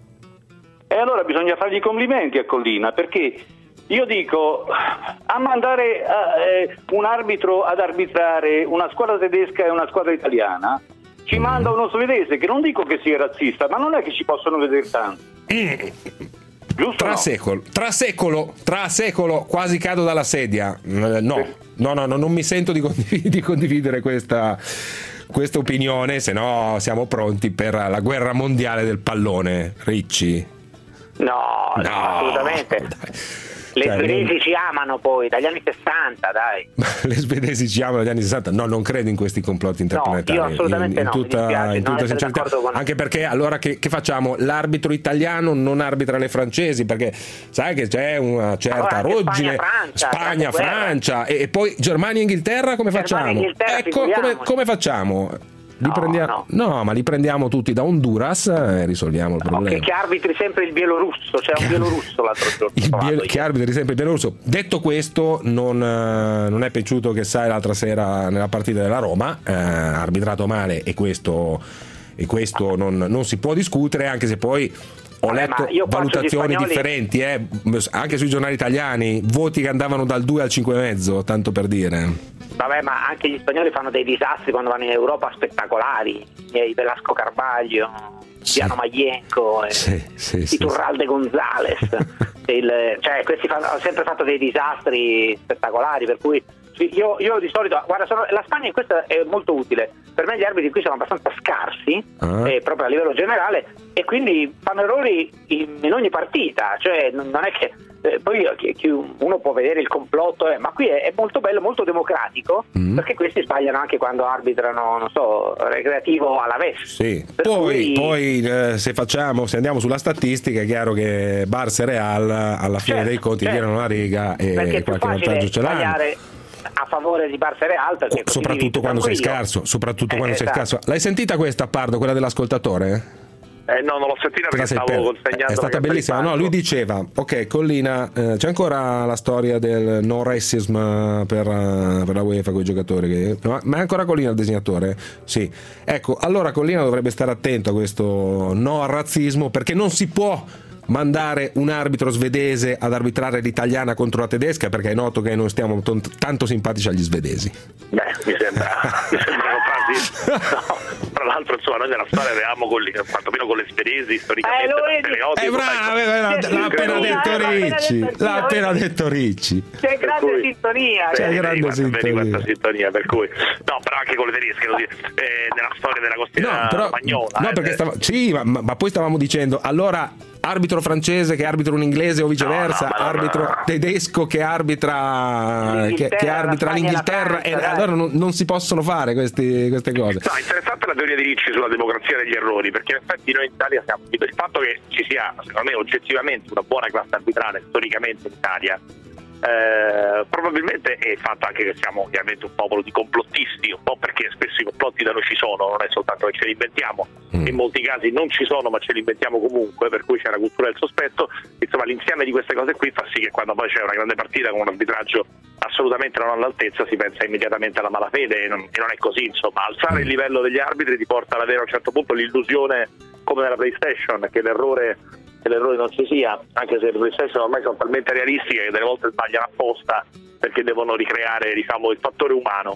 E allora bisogna fargli i complimenti a Collina, perché io dico, a mandare eh, un arbitro ad arbitrare una squadra tedesca e una squadra italiana, ci manda uno svedese, che non dico che sia razzista, ma non è che ci possono vedere tanto. Mm. Giusto? Tra no? secolo, tra secolo, tra secolo, quasi cado dalla sedia. No, no, no, no, non mi sento di condividere, di condividere questa, questa opinione, se no siamo pronti per la guerra mondiale del pallone. Ricci? No, no, assolutamente. Dai. Le cioè, svedesi non... ci amano poi dagli anni sessanta, dai. Le svedesi ci amano dagli anni sessanta. No, non credo in questi complotti interplanetari. No, io assolutamente in, in no, tutta, mi dispiace, in tutta sincerità. Con... Anche perché allora che, che facciamo? L'arbitro italiano non arbitra le francesi, perché sai che c'è una certa allora, ruggine. Spagna, Spagna, Francia e, e poi Germania e Inghilterra come Germania, facciamo? Inghilterra, ecco come, come facciamo? Li no, prendiamo, no. no, ma li prendiamo tutti da Honduras e risolviamo il problema. No, che, che arbitri sempre il bielorusso, c'è cioè un bielorusso l'altro giorno. Il biel- che arbitri sempre il bielorusso. Detto questo, non, non è piaciuto che sai l'altra sera nella partita della Roma, eh, arbitrato male e questo, e questo non, non si può discutere, anche se poi ho letto valutazioni differenti, eh, anche sui giornali italiani, voti che andavano dal due al cinque e mezzo, tanto per dire. Vabbè, ma anche gli spagnoli fanno dei disastri quando vanno in Europa spettacolari, i Velasco Carbaglio, sì. Piano Maglienco, sì, sì, i sì, Turralde sì. Gonzales, il, cioè questi fanno, hanno sempre fatto dei disastri spettacolari, per cui io, io di solito, guarda, sono, la Spagna in questo è molto utile, per me gli arbitri qui sono abbastanza scarsi, ah. eh, proprio a livello generale, e quindi fanno errori in, in ogni partita, cioè non è che Eh, poi uno può vedere il complotto, eh, ma qui è, è molto bello, molto democratico, mm. perché questi sbagliano anche quando arbitrano, non so, Recreativo Alavés. Sì. Poi, cui... poi eh, se facciamo, se andiamo sulla statistica, è chiaro che Barça e Real alla fine certo, dei conti certo. tirano la riga e perché qualche vantaggio ce l'hanno. A favore di Barça e Real, perché soprattutto quando sei scarso, soprattutto eh, quando esatto. sei scarso. L'hai sentita questa, Pardo, quella dell'ascoltatore? Eh, no, non l'ho sentita perché stavo per... consegnando. È stata bellissima. No, lui diceva: ok, Collina, eh, c'è ancora la storia del no racism per, uh, per la UEFA con i giocatori, che... ma, ma è ancora Collina il disegnatore? Sì. Ecco, allora Collina dovrebbe stare attento a questo no al razzismo, perché non si può mandare un arbitro svedese ad arbitrare l'italiana contro la tedesca, perché è noto che non stiamo t- tanto simpatici agli svedesi. Beh, mi sembra, mi sembrano frasi. No, tra l'altro, insomma, noi nella storia avevamo con li, quantomeno con le svedesi storicamente eh, stereotipi. Eh, bravo, l'ha appena detto Ricci, l'ha appena detto Ricci. C'è grande cui, sintonia. C'è grande quanta, sintonia. Quanta sintonia, per cui no, però anche con le tedesche, così, eh, nella storia della costiera no, però, spagnola. No, eh, perché stava, sì, ma, ma poi stavamo dicendo, allora arbitro francese che arbitra un inglese o viceversa, no, no, arbitro no, no. tedesco che arbitra che, che arbitra l'Inghilterra, e allora non, non si possono fare questi, queste cose. No, interessante la teoria di Ricci sulla democrazia degli errori, perché in effetti noi in Italia siamo, il fatto che ci sia, secondo me, oggettivamente una buona classe arbitrale storicamente in Italia, Eh, probabilmente è il fatto anche che siamo ovviamente un popolo di complottisti, un po' perché spesso i complotti da noi ci sono, non è soltanto che ce li inventiamo, mm. in molti casi non ci sono ma ce li inventiamo comunque, per cui c'è la cultura del sospetto. Insomma, l'insieme di queste cose qui fa sì che quando poi c'è una grande partita con un arbitraggio assolutamente non all'altezza si pensa immediatamente alla malafede, e non, e non è così. Insomma, alzare il livello degli arbitri ti porta ad avere a un certo punto l'illusione, come nella PlayStation, che l'errore che l'errore non ci sia, anche se le PlayStation ormai sono talmente realistiche che delle volte sbagliano apposta perché devono ricreare, diciamo, il fattore umano.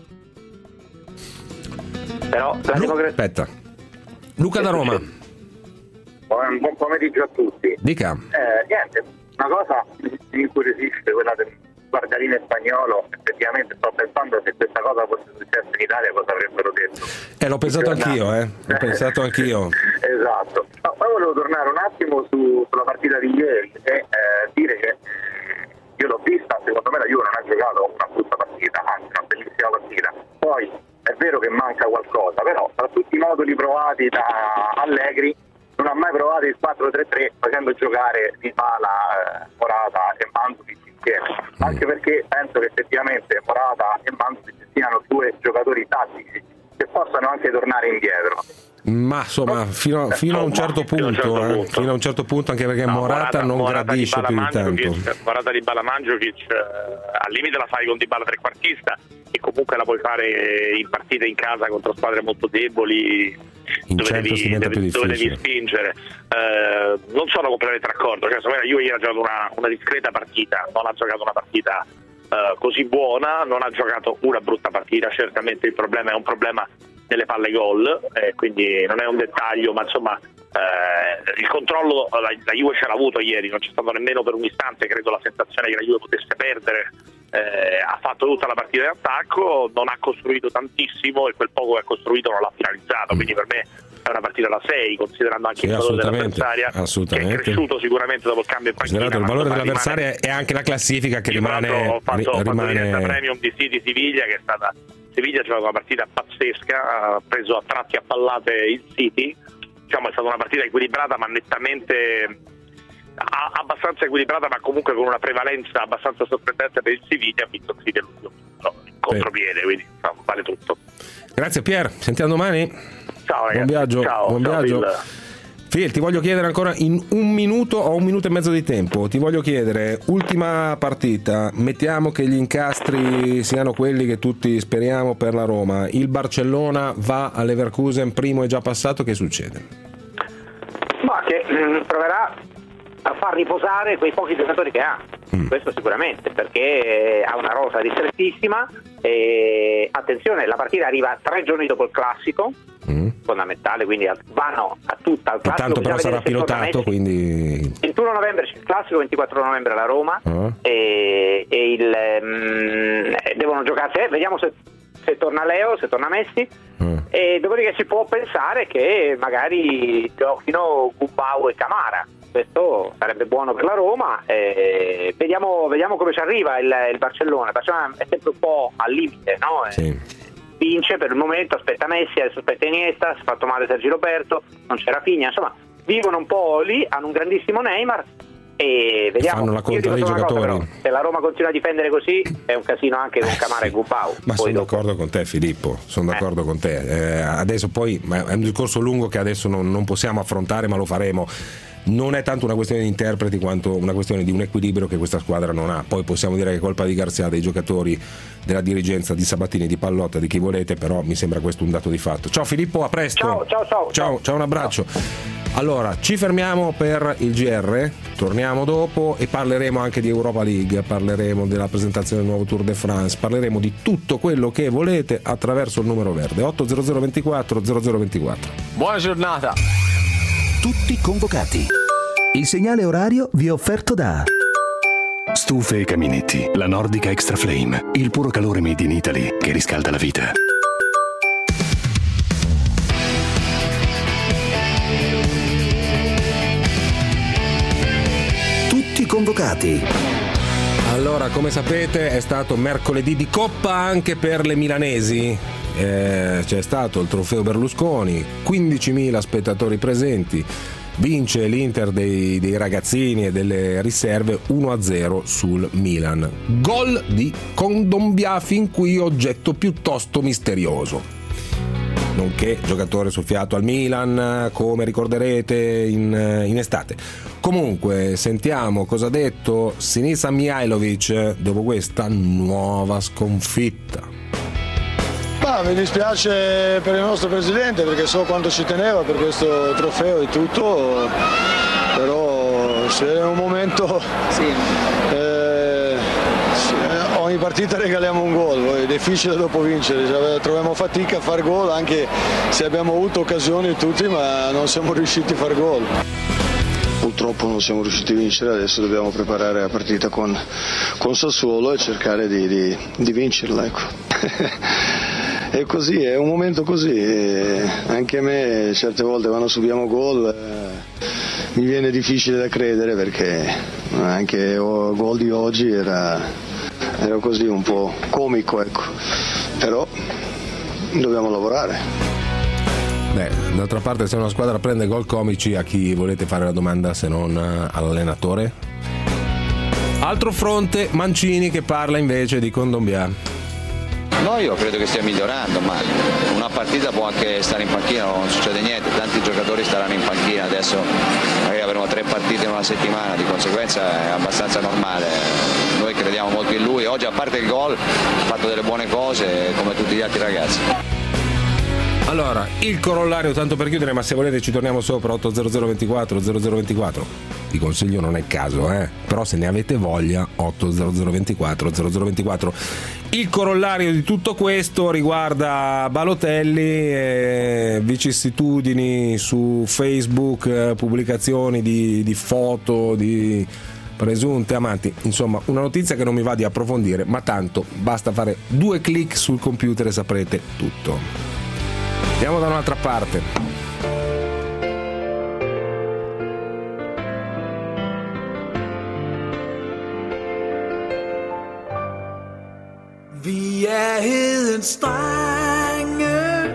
Però la Lu- democrazia... Aspetta. Luca da Roma. Un buon pomeriggio a tutti. Dica. Eh, niente, una cosa mi incuriosisce, quella del guardaline spagnolo. Effettivamente sto pensando, se questa cosa fosse successa in Italia cosa avrebbero detto. Eh, l'ho pensato anch'io, eh. L'ho pensato anch'io. Esatto. No, poi volevo tornare un attimo su, sulla partita di ieri e eh, dire che eh, io l'ho vista, secondo me la Juve non ha giocato una brutta partita, anzi una bellissima partita. Poi è vero che manca qualcosa, però tra tutti i moduli provati da Allegri non ha mai provato il quattro tre tre facendo giocare Dybala, eh, Morata e Mandzukic insieme, anche perché penso che effettivamente Morata e Mandzukic siano due giocatori tattici che possano anche tornare indietro. Ma insomma, fino, fino a un certo punto, fino a un certo, eh, punto. Fino a un certo punto, anche perché no, Morata, Morata non Morata gradisce più di tanto. Morata di Dybala Mandzukic, eh, al limite la fai con Dybala trequartista, e comunque la puoi fare in partite in casa contro squadre molto deboli, in dove, certo devi, devi, dove devi spingere. Eh, non sono completamente d'accordo, cioè, secondo me la Juve ha giocato una, una discreta partita, non ha giocato una partita eh, così buona, non ha giocato una brutta partita. Certamente il problema è un problema delle palle gol, eh, quindi non è un dettaglio, ma insomma eh, il controllo la, la Juve ce l'ha avuto ieri, non c'è stato nemmeno per un istante, credo, la sensazione che la Juve potesse perdere. Eh, ha fatto tutta la partita di attacco, non ha costruito tantissimo e quel poco che ha costruito non l'ha finalizzato, quindi per me è una partita da sei, considerando anche sì, il valore assolutamente, dell'avversaria, che è assolutamente. cresciuto sicuramente dopo il cambio in panchina. Considerato il valore ma dell'avversaria rimane... e anche la classifica che Io rimane, ho fatto, ho fatto rimane... l'Orienta Premium di City Siviglia, che è stata Siviglia ha giocato una partita pazzesca, ha preso a tratti a pallate il City, diciamo è stata una partita equilibrata ma nettamente abbastanza equilibrata, ma comunque con una prevalenza abbastanza sorprendente per il Siviglia, ha vinto il City all'ultimo contropiede, quindi no, vale tutto. Grazie Pier, sentiamo domani. Ciao ragazzi. Buon viaggio. Ciao, buon ciao, viaggio. Bill. Phil, ti voglio chiedere ancora in un minuto o un minuto e mezzo di tempo, ti voglio chiedere, ultima partita, mettiamo che gli incastri siano quelli che tutti speriamo per la Roma, il Barcellona va a Leverkusen, primo è già passato, che succede? Ma che mh, proverà a far riposare quei pochi giocatori che ha, mm. questo sicuramente, perché ha una rosa ristrettissima e attenzione, la partita arriva tre giorni dopo il classico, mm. fondamentale, quindi vanno a tutta al classico. Intanto però sarà pilotato, quindi ventuno novembre c'è il classico, ventiquattro novembre la Roma, uh. e, e il mh, devono giocarsi, eh, vediamo se, se torna Leo, se torna Messi, uh. e dopodiché si può pensare che magari giochino Gumbau e Camara. Questo sarebbe buono per la Roma, eh, vediamo, vediamo come ci arriva il, il Barcellona. Il Barcellona è sempre un po' al limite, no? Sì. Vince per il momento, aspetta Messi, adesso aspetta Iniesta, si è fatto male Sergio Roberto, non c'era Rafinha, insomma vivono un po' lì, hanno un grandissimo Neymar e vediamo. Fanno la conta dei giocatori. Cosa, se la Roma continua a difendere così è un casino anche con Camara sì. e Gumbau. Ma sono dopo... d'accordo con te Filippo, sono eh. d'accordo con te. Eh, adesso poi è un discorso lungo che adesso non, non possiamo affrontare, ma lo faremo. Non è tanto una questione di interpreti quanto una questione di un equilibrio che questa squadra non ha. Poi possiamo dire che è colpa di Garzia, dei giocatori, della dirigenza, di Sabatini, di Pallotta, di chi volete, però mi sembra questo un dato di fatto. Ciao Filippo, a presto. Ciao, ciao, ciao. Ciao, ciao, un abbraccio. Allora, ci fermiamo per il G R, torniamo dopo e parleremo anche di Europa League, parleremo della presentazione del nuovo Tour de France, parleremo di tutto quello che volete attraverso il numero verde otto zero zero ventiquattro zero zero ventiquattro. Buona giornata. Tutti convocati. Il segnale orario vi è offerto da Stufe e Caminetti, la Nordica Extra Flame, il puro calore made in Italy che riscalda la vita. Tutti convocati. Allora, come sapete, è stato mercoledì di Coppa anche per le milanesi. Eh, c'è stato il trofeo Berlusconi, quindicimila spettatori presenti, vince l'Inter dei, dei ragazzini e delle riserve uno a zero sul Milan, gol di Kondogbia, fin qui oggetto piuttosto misterioso, nonché giocatore soffiato al Milan, come ricorderete in, in estate. Comunque sentiamo cosa ha detto Sinisa Mihajlovic dopo questa nuova sconfitta. Ma mi dispiace per il nostro presidente perché so quanto ci teneva per questo trofeo e tutto, però se è un momento sì. eh, ogni partita regaliamo un gol, è difficile dopo vincere, troviamo fatica a far gol anche se abbiamo avuto occasioni tutti ma non siamo riusciti a far gol. Purtroppo non siamo riusciti a vincere, adesso dobbiamo preparare la partita con, con Sassuolo e cercare di, di, di vincerla. Ecco. È così, è un momento così, e anche a me certe volte quando subiamo gol eh, mi viene difficile da credere perché anche il gol di oggi era, era così un po' comico, ecco. Però dobbiamo lavorare. Beh, d'altra parte se una squadra prende gol comici, a chi volete fare la domanda se non all'allenatore? Altro fronte, Mancini che parla invece di Kondogbia. No, io credo che stia migliorando, ma una partita può anche stare in panchina, non succede niente, tanti giocatori staranno in panchina, adesso magari avremo tre partite in una settimana, di conseguenza è abbastanza normale, noi crediamo molto in lui, oggi a parte il gol ha fatto delle buone cose come tutti gli altri ragazzi. Allora, il corollario, tanto per chiudere, ma se volete ci torniamo sopra, otto zero zero ventiquattro zero zero ventiquattro, vi consiglio, non è il caso, eh? Però se ne avete voglia, otto zero zero ventiquattro zero zero ventiquattro. Il corollario di tutto questo riguarda Balotelli, eh, vicissitudini su Facebook, eh, pubblicazioni di, di foto, di presunte amanti, insomma una notizia che non mi va di approfondire, ma tanto basta fare due clic sul computer e saprete tutto. Andiamo da un'altra parte. er heden strenge,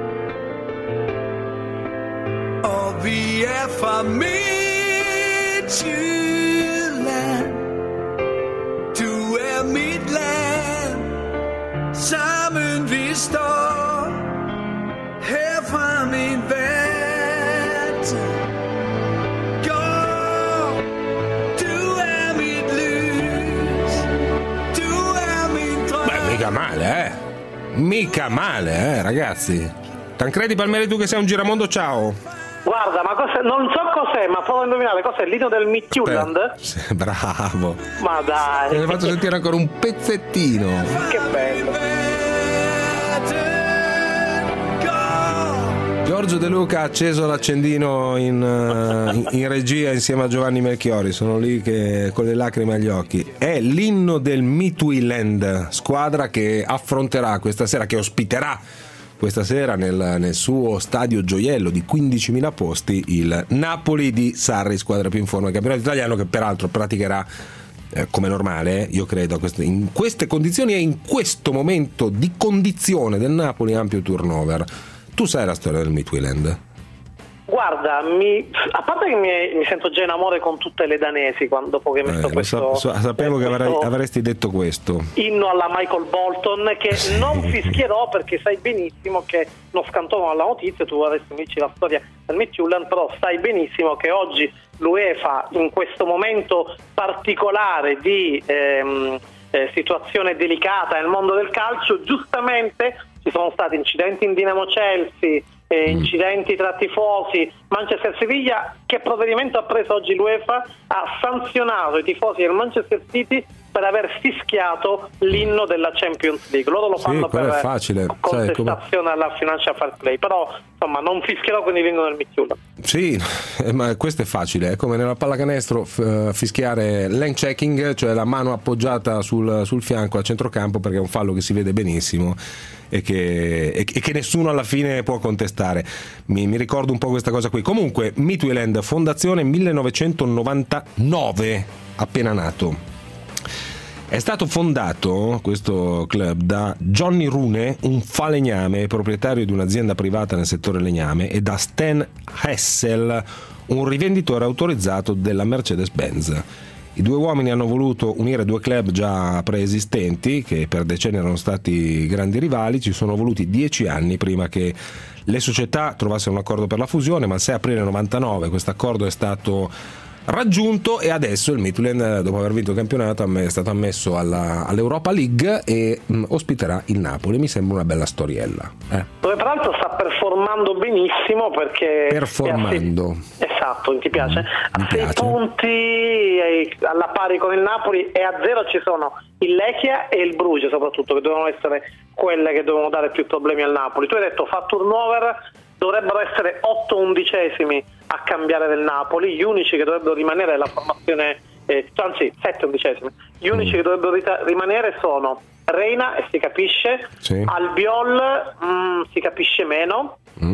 og vi er fra Midtjylland. Du er mit land, sammen vi står, herfra min verden. Går, du er mit lys, du er min drøm. Beh, mica male, eh? Mica male, eh, ragazzi. Tancredi Palmieri, tu che sei un giramondo, ciao. Guarda, ma cos'è? Non so cos'è, ma provo a indovinare cos'è il l'inno del Midtjylland? Sì, bravo. Ma dai. Mi hai fatto sentire ancora un pezzettino. Che bello. Giorgio De Luca ha acceso l'accendino in, in, in regia insieme a Giovanni Melchiori, sono lì che con le lacrime agli occhi. È l'inno del Midtjylland, squadra che affronterà questa sera, che ospiterà questa sera nel, nel suo stadio gioiello di quindicimila posti il Napoli di Sarri, squadra più in forma del campionato italiano, che peraltro praticherà eh, come normale, io credo, in queste condizioni e in questo momento di condizione del Napoli ampio turnover. Tu sai la storia del Midtjylland? Guarda, mi, a parte che mi, mi sento già in amore con tutte le danesi quando, dopo che hai messo eh, questo, so, so, sapevo eh, che avrei, questo avresti detto questo inno alla Michael Bolton, che non fischierò perché sai benissimo che non scantono alla notizia, tu adesso mi dici la storia del Midtjylland, però sai benissimo che oggi l'UEFA, in questo momento particolare di ehm, eh, situazione delicata nel mondo del calcio, giustamente ci sono stati incidenti in Dinamo Chelsea, eh, incidenti tra tifosi, Manchester Siviglia. Che provvedimento ha preso oggi l'UEFA? Ha sanzionato i tifosi del Manchester City per aver fischiato l'inno della Champions League. Loro lo fanno sì, per è facile. contestazione Sai, come... alla financial fair play, però insomma non fischierò con l'inno del Midtjylland. Sì, ma questo è facile, è come nella pallacanestro f- fischiare lane checking, cioè la mano appoggiata sul, sul fianco a centrocampo, perché è un fallo che si vede benissimo e che, e, e che nessuno alla fine può contestare. Mi, mi ricordo un po' questa cosa qui. Comunque, Midtjylland, fondazione millenovecentonovantanove, appena nato. È stato fondato questo club da Johnny Rune, un falegname proprietario di un'azienda privata nel settore legname, e da Stan Hessel, un rivenditore autorizzato della Mercedes-Benz. I due uomini hanno voluto unire due club già preesistenti che per decenni erano stati grandi rivali. Ci sono voluti dieci anni prima che le società trovassero un accordo per la fusione, ma il sei aprile novantanove questo accordo è stato raggiunto e adesso il Midtjylland, dopo aver vinto il campionato, è stato ammesso alla, all'Europa League e mh, ospiterà il Napoli. Mi sembra una bella storiella, eh. Dove peraltro sta performando benissimo, perché performando sei, esatto, ti piace? Mm, a sei piace. punti alla pari con il Napoli, e a zero ci sono il Lechia e il Bruges, soprattutto, che devono essere quelle che devono dare più problemi al Napoli. Tu hai detto fa turnover, dovrebbero essere otto undicesimi a cambiare del Napoli, gli unici che dovrebbero rimanere la formazione, eh, anzi sette undicesimi, gli unici mm. che dovrebbero rita- rimanere sono Reina, e si capisce, sì. Albiol mh, si capisce meno, mm.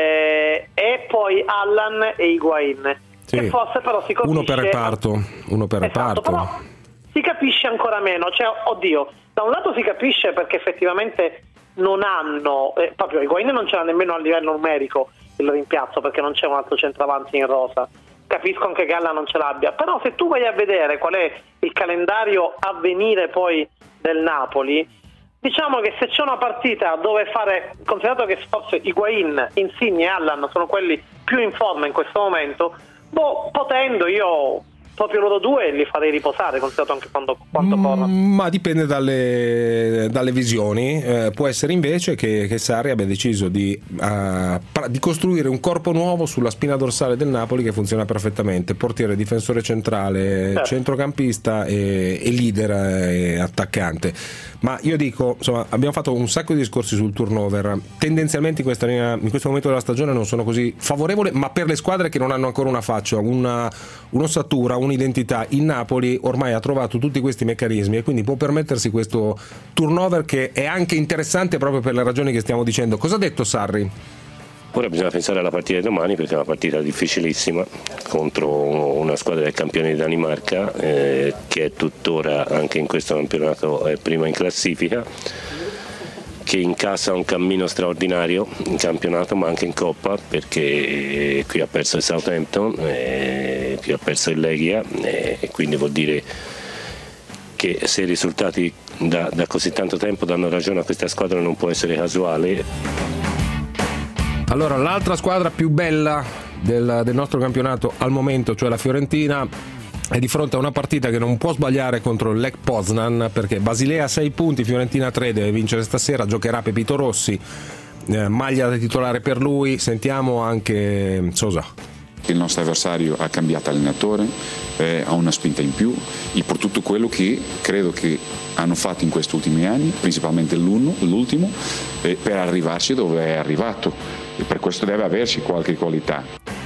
eh, e poi Allan e Higuain, sì. che forse però si capisce uno per reparto, uno per esatto, reparto. Però si capisce ancora meno, cioè oddio, da un lato si capisce perché effettivamente non hanno, eh, proprio Higuain non c'era nemmeno a livello numerico il rimpiazzo, perché non c'è un altro centravanti in rosa. Capisco anche che Alla non ce l'abbia, però se tu vai a vedere qual è il calendario a venire poi del Napoli, diciamo che se c'è una partita dove fare, considerato che forse Higuain, Insigne e Allan sono quelli più in forma in questo momento, boh, potendo io proprio loro due li farei riposare, considerato anche quando, quanto corrono. Ma dipende dalle, dalle visioni. Eh, può essere invece che, che Sarri abbia deciso di, uh, di costruire un corpo nuovo sulla spina dorsale del Napoli che funziona perfettamente: portiere, difensore centrale, certo. centrocampista e, e leader e attaccante. Ma io dico, insomma, abbiamo fatto un sacco di discorsi sul turnover. Tendenzialmente in, questa linea, in questo momento della stagione non sono così favorevole, ma per le squadre che non hanno ancora una faccia, una, un'ossatura, un'identità. Il Napoli ormai ha trovato tutti questi meccanismi e quindi può permettersi questo turnover, che è anche interessante proprio per le ragioni che stiamo dicendo. Cosa ha detto Sarri? Ora bisogna pensare alla partita di domani, perché è una partita difficilissima contro una squadra del campione di Danimarca, eh, che è tuttora anche in questo campionato è prima in classifica. che incassa un cammino straordinario in campionato ma anche in Coppa, perché qui ha perso il Southampton, eh, qui ha perso il Legia, eh, e quindi vuol dire che se i risultati da, da così tanto tempo danno ragione a questa squadra non può essere casuale. Allora, l'altra squadra più bella del, del nostro campionato al momento, cioè la Fiorentina, è di fronte a una partita che non può sbagliare contro il Lech Poznan, perché Basilea sei punti, Fiorentina tre, deve vincere stasera, giocherà Pepito Rossi, eh, maglia da titolare per lui. Sentiamo anche Sosa. Il nostro avversario ha cambiato allenatore, eh, ha una spinta in più, e per tutto quello che credo che hanno fatto in questi ultimi anni, principalmente l'uno, l'ultimo, eh, per arrivarci dove è arrivato, e per questo deve averci qualche qualità.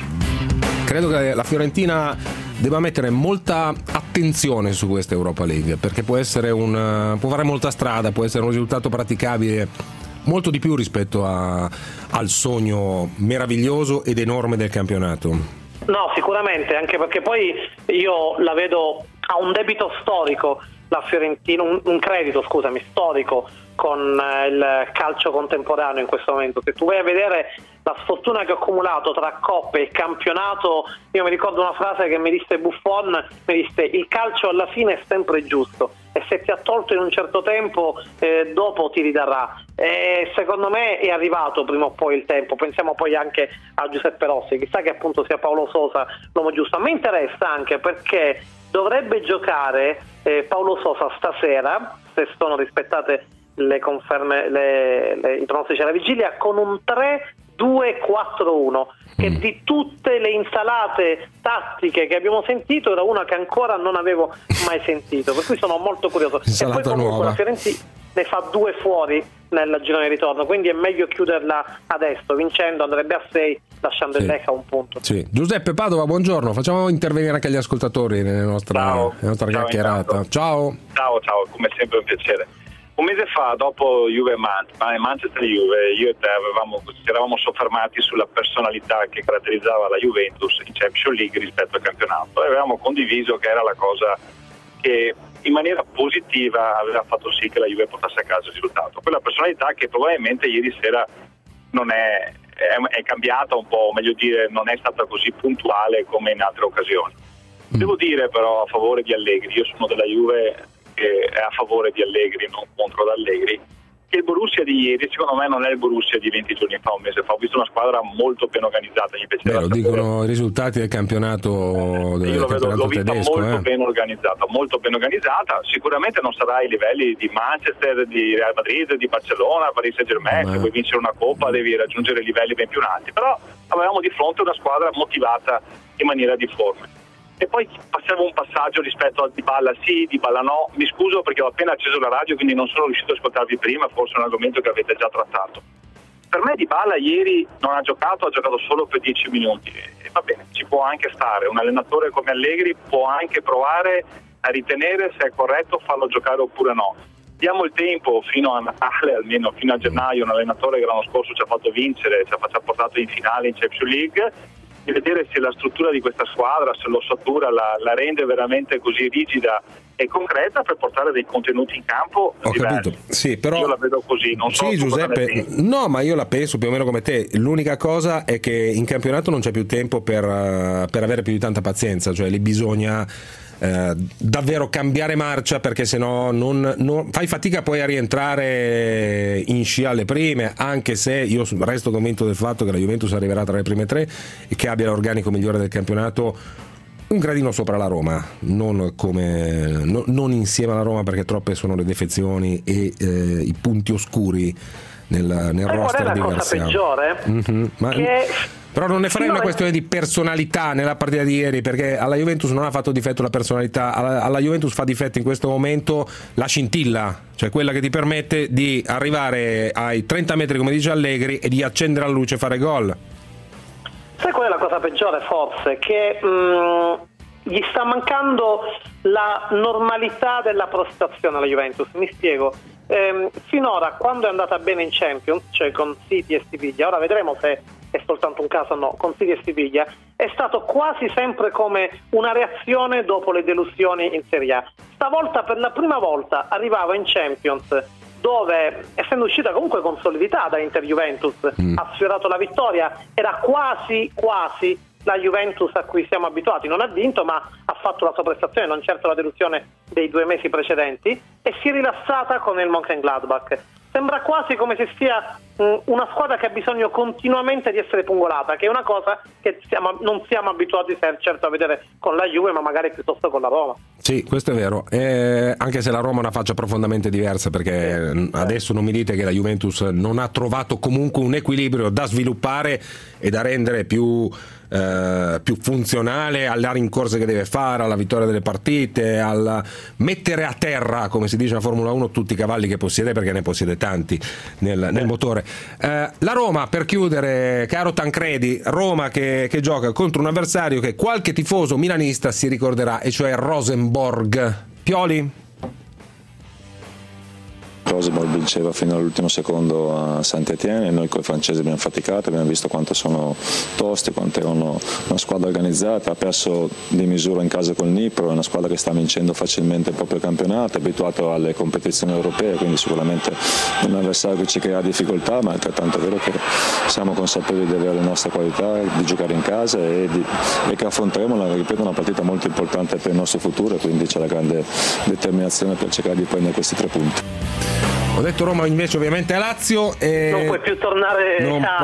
Credo che la Fiorentina debba mettere molta attenzione su questa Europa League, perché può essere un, può fare molta strada, può essere un risultato praticabile molto di più rispetto a, al sogno meraviglioso ed enorme del campionato. No, sicuramente, anche perché poi io la vedo a un debito storico la Fiorentina, un, un credito, scusami, storico con eh, il calcio contemporaneo in questo momento. Se tu vai a vedere la sfortuna che ho accumulato tra coppe e campionato, io mi ricordo una frase che mi disse Buffon, mi disse: il calcio alla fine è sempre giusto e se ti ha tolto in un certo tempo, eh, dopo ti ridarà. E secondo me è arrivato prima o poi il tempo. Pensiamo poi anche a Giuseppe Rossi, chissà che appunto sia Paolo Sosa l'uomo giusto. A me interessa anche perché dovrebbe giocare eh, Paolo Sosa stasera, se sono rispettate le conferme, le, le, i pronostici alla vigilia, con un tre due quattro uno, che di tutte le insalate tattiche che abbiamo sentito era una che ancora non avevo mai sentito, per cui sono molto curioso. Insalata e poi comunque nuova. la Fiorentina ne fa due fuori nel girone di ritorno, quindi è meglio chiuderla adesso, vincendo andrebbe a sei, lasciando Sì. il Lecca a un punto. Sì. Giuseppe Padova, buongiorno, facciamo intervenire anche gli ascoltatori nella nostra, Ciao. nella nostra Ciao, chiacchierata. Ciao. Ciao, ciao, come sempre un piacere. Un mese fa, dopo Juve Man- Manchester Juve, io e te avevamo, ci eravamo soffermati sulla personalità che caratterizzava la Juventus in Champions League rispetto al campionato e avevamo condiviso che era la cosa che in maniera positiva aveva fatto sì che la Juve portasse a casa il risultato. Quella personalità che probabilmente ieri sera non è, è, è cambiata un po', o meglio dire non è stata così puntuale come in altre occasioni. Devo dire però a favore di Allegri, io sono della Juve che è a favore di Allegri, non contro Allegri, che il Borussia di ieri secondo me non è il Borussia di venti giorni fa, un mese fa. Ho visto una squadra molto ben organizzata, mi piaceva. Beh, lo dicono i risultati del campionato, del Io lo vedo, campionato l'ho vista tedesco. molto eh. ben organizzata, molto ben organizzata. Sicuramente non sarà ai livelli di Manchester, di Real Madrid, di Barcellona, Paris Saint-Germain. Ma- Se vuoi vincere una coppa devi raggiungere livelli ben più alti, però avevamo di fronte una squadra motivata in maniera difforme. E poi facevo un passaggio rispetto a Dybala sì, Dybala no. Mi scuso perché ho appena acceso la radio, quindi non sono riuscito a ascoltarvi prima, forse è un argomento che avete già trattato. Per me Dybala ieri non ha giocato, ha giocato solo per dieci minuti e va bene, ci può anche stare. Un allenatore come Allegri può anche provare a ritenere se è corretto farlo giocare oppure no. Diamo il tempo fino a Natale, almeno fino a gennaio. Un allenatore che l'anno scorso ci ha fatto vincere, ci ha ci ha portato in finale in Champions League, di vedere se la struttura di questa squadra, se l'ossatura la, la rende veramente così rigida e concreta per portare dei contenuti in campo Ho diversi. capito, sì, però Io la vedo così, non so sì, tu cosa ne Giuseppe, pensi. no, ma io la penso più o meno come te. L'unica cosa è che in campionato non c'è più tempo per, eh, per avere più di tanta pazienza, cioè lì bisogna eh, davvero cambiare marcia, perché sennò non, non fai fatica poi a rientrare in scia alle prime, anche se io resto convinto del fatto che la Juventus arriverà tra le prime tre e che abbia l'organico migliore del campionato, un gradino sopra la Roma, non, come, no, non insieme alla Roma, perché troppe sono le defezioni e eh, i punti oscuri nel, nel Sai qual è roster la di cosa Garcia. peggiore? Mhm, ma- Che però non ne farei fino una a- questione di personalità nella partita di ieri, perché alla Juventus non ha fatto difetto la personalità, alla, alla Juventus fa difetto in questo momento la scintilla, cioè quella che ti permette di arrivare ai trenta metri come dice Allegri e di accendere la luce e fare gol. Sai qual è la cosa peggiore forse? Che mh, gli sta mancando la normalità della prestazione alla Juventus. Mi spiego. Ehm, finora quando è andata bene in Champions, cioè con City e Siviglia, ora vedremo se è soltanto un caso o no, con City e Siviglia, è stato quasi sempre come una reazione dopo le delusioni in Serie A. Stavolta per la prima volta arrivava in Champions dove, essendo uscita comunque con solidità Inter Juventus, mm. ha sfiorato la vittoria, era quasi quasi la Juventus a cui siamo abituati, non ha vinto ma ha fatto la sua prestazione, non certo la delusione dei due mesi precedenti, e si è rilassata con il Mönchengladbach. Sembra quasi come se sia mh, una squadra che ha bisogno continuamente di essere pungolata, che è una cosa che siamo, non siamo abituati certo a vedere con la Juve, ma magari piuttosto con la Roma. Sì, questo è vero, eh, anche se la Roma ha una faccia profondamente diversa, perché sì, adesso non mi dite che la Juventus non ha trovato comunque un equilibrio da sviluppare e da rendere più Eh, più funzionale alle rincorse che deve fare, alla vittoria delle partite, al mettere a terra, come si dice a Formula uno, tutti i cavalli che possiede, perché ne possiede tanti nel, nel motore. Eh, la Roma, per chiudere, caro Tancredi, Roma che, che gioca contro un avversario che qualche tifoso milanista si ricorderà, e cioè Rosenborg. Pioli? Rosenborg vinceva fino all'ultimo secondo a Saint-Étienne e noi con i francesi abbiamo faticato, abbiamo visto quanto sono tosti, quanto erano una squadra organizzata, ha perso di misura in casa col Dnipro, è una squadra che sta vincendo facilmente il proprio campionato, è abituato alle competizioni europee, quindi sicuramente un avversario che ci crea difficoltà, ma è altrettanto vero che siamo consapevoli di avere le nostre qualità, di giocare in casa e, di, e che affronteremo, la, ripeto, una partita molto importante per il nostro futuro, quindi c'è la grande determinazione per cercare di prendere questi tre punti. Ho detto Roma invece ovviamente a Lazio e non puoi più tornare non a...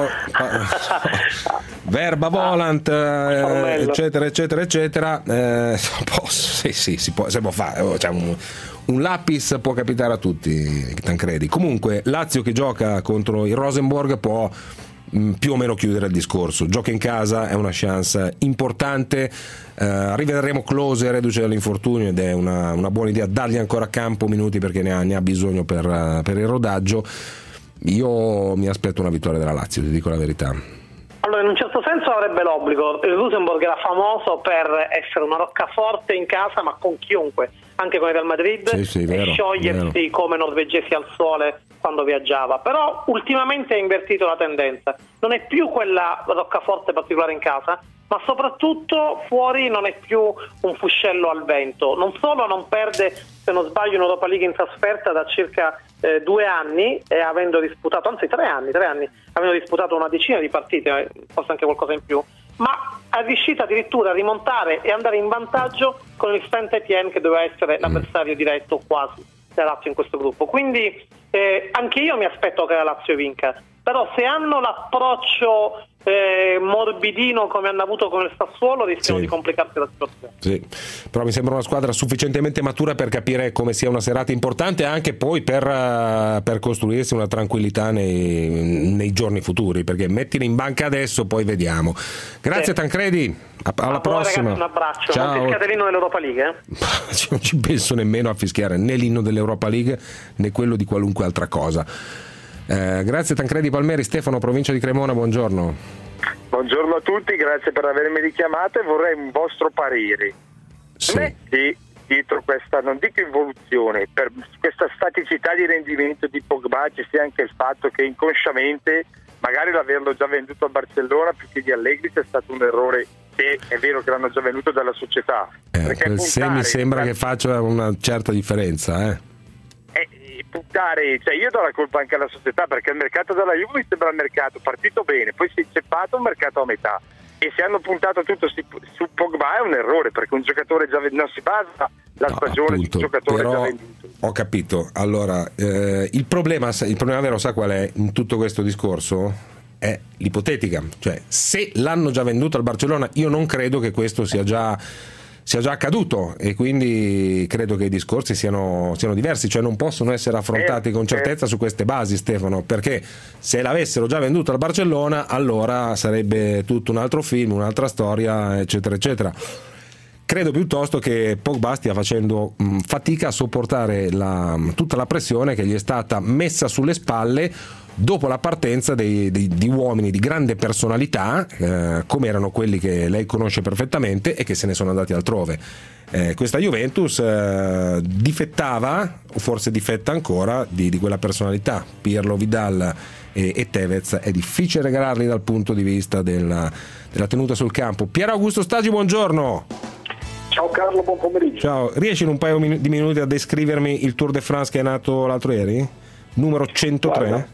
po- verba volant eh, eccetera eccetera eccetera eh, posso, sì sì si può, si può fare, cioè, un, un lapis può capitare a tutti, Tancredi. Comunque Lazio che gioca contro il Rosenborg può mh, più o meno chiudere il discorso, gioca in casa, è una chance importante. Uh, rivedremo Klose reduce dall'infortunio ed è una, una buona idea dargli ancora a campo minuti, perché ne ha, ne ha bisogno per, uh, per il rodaggio. Io mi aspetto una vittoria della Lazio, ti dico la verità. Allora, in un certo senso avrebbe l'obbligo. Il Rosenborg era famoso per essere una roccaforte in casa, ma con chiunque, anche con il Real Madrid, sì, sì, vero, e sciogliersi vero. come norvegesi al sole quando viaggiava. Però ultimamente ha invertito la tendenza, non è più quella roccaforte particolare in casa, ma soprattutto fuori non è più un fuscello al vento. Non solo non perde, se non sbaglio, in Europa League in trasferta da circa eh, due anni, e avendo disputato, anzi tre anni, tre anni, avendo disputato una decina di partite, forse anche qualcosa in più, ma è riuscita addirittura a rimontare e andare in vantaggio con il Saint-Étienne, che doveva essere l'avversario diretto quasi della Lazio in questo gruppo. Quindi eh, anche io mi aspetto che la Lazio vinca, però se hanno l'approccio eh, morbidino come hanno avuto con il Sassuolo, rischiano sì. di complicarsi la situazione. Sì, però mi sembra una squadra sufficientemente matura per capire come sia una serata importante, anche poi per, uh, per costruirsi una tranquillità nei, nei giorni futuri, perché mettili in banca adesso, poi vediamo. Grazie sì. Tancredi, a, alla a prossima. Ragazzi, un abbraccio. Ciao. Non fischiate l'inno dell'Europa League, eh? Non ci penso nemmeno a fischiare né l'inno dell'Europa League né quello di qualunque altra cosa. Eh, grazie Tancredi Palmeri. Stefano, provincia di Cremona, buongiorno. Buongiorno a tutti, grazie per avermi richiamato e vorrei un vostro parere. Sì. Metti dietro questa, non dico involuzione, per questa staticità di rendimento di Pogba ci sia anche il fatto che inconsciamente magari l'averlo già venduto a Barcellona più che di Allegri sia stato un errore, che è vero che l'hanno già venduto dalla società. Eh, quel se mi sembra che faccia una certa differenza, eh. Puntare, cioè io do la colpa anche alla società, perché il mercato della Juve mi sembra il mercato partito bene, poi si è inceppato un mercato a metà, e se hanno puntato tutto su, su Pogba è un errore, perché un giocatore già non si basa la no, stagione appunto, su un giocatore però, già venduto. Ho capito. Allora eh, il problema il problema vero, sa qual è in tutto questo discorso? È l'ipotetica, cioè se l'hanno già venduto al Barcellona, io non credo che questo sia già sia già accaduto, e quindi credo che i discorsi siano, siano diversi, cioè non possono essere affrontati eh, con certezza eh. su queste basi, Stefano, perché se l'avessero già venduto al Barcellona allora sarebbe tutto un altro film, un'altra storia, eccetera eccetera. Credo piuttosto che Pogba stia facendo mh, fatica a sopportare la, tutta la pressione che gli è stata messa sulle spalle dopo la partenza dei, dei, di uomini di grande personalità, eh, come erano quelli che lei conosce perfettamente e che se ne sono andati altrove. Eh, questa Juventus eh, difettava, o forse difetta ancora, di, di quella personalità. Pirlo, Vidal e, e Tevez è difficile regalarli dal punto di vista della, della tenuta sul campo. Pier Augusto Stagi, buongiorno. Ciao Carlo, buon pomeriggio. Ciao, riesci in un paio di minuti a descrivermi il Tour de France che è nato l'altro ieri? numero centotré? Guarda.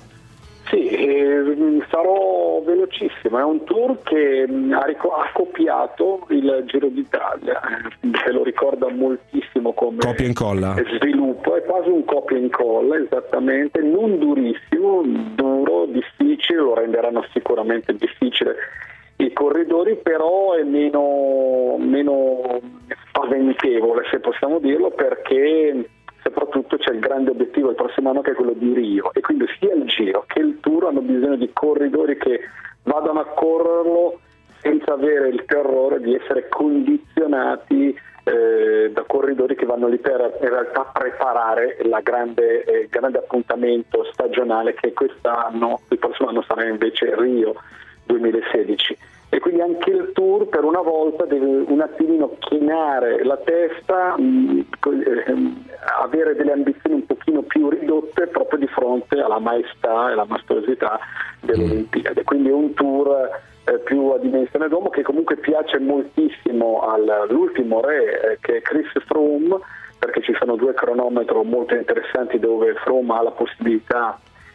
Sì, eh, sarò velocissimo, è un tour che mh, ha, rico- ha copiato il Giro d'Italia, eh, se lo ricorda moltissimo come copia e incolla. Sviluppo, è quasi un copia e incolla, esattamente, non durissimo, duro, difficile, lo renderanno sicuramente difficile i corridori, però è meno, meno spaventevole, se possiamo dirlo, perché soprattutto c'è il grande obiettivo il prossimo anno, che è quello di Rio, e quindi sia il Giro che il Tour hanno bisogno di corridori che vadano a correrlo senza avere il terrore di essere condizionati eh, da corridori che vanno lì per in realtà preparare la grande, eh, grande appuntamento stagionale che quest'anno, il prossimo anno sarà invece Rio duemilasedici. E quindi anche il Tour per una volta deve un attimino chinare la testa, mh, eh, avere delle ambizioni un pochino più ridotte proprio di fronte alla maestà e alla maestosità dell'Olimpiade. Quindi è un Tour eh, più a dimensione d'uomo, che comunque piace moltissimo all'ultimo re, eh, che è Chris Froome, perché ci sono due cronometri molto interessanti dove Froome ha la possibilità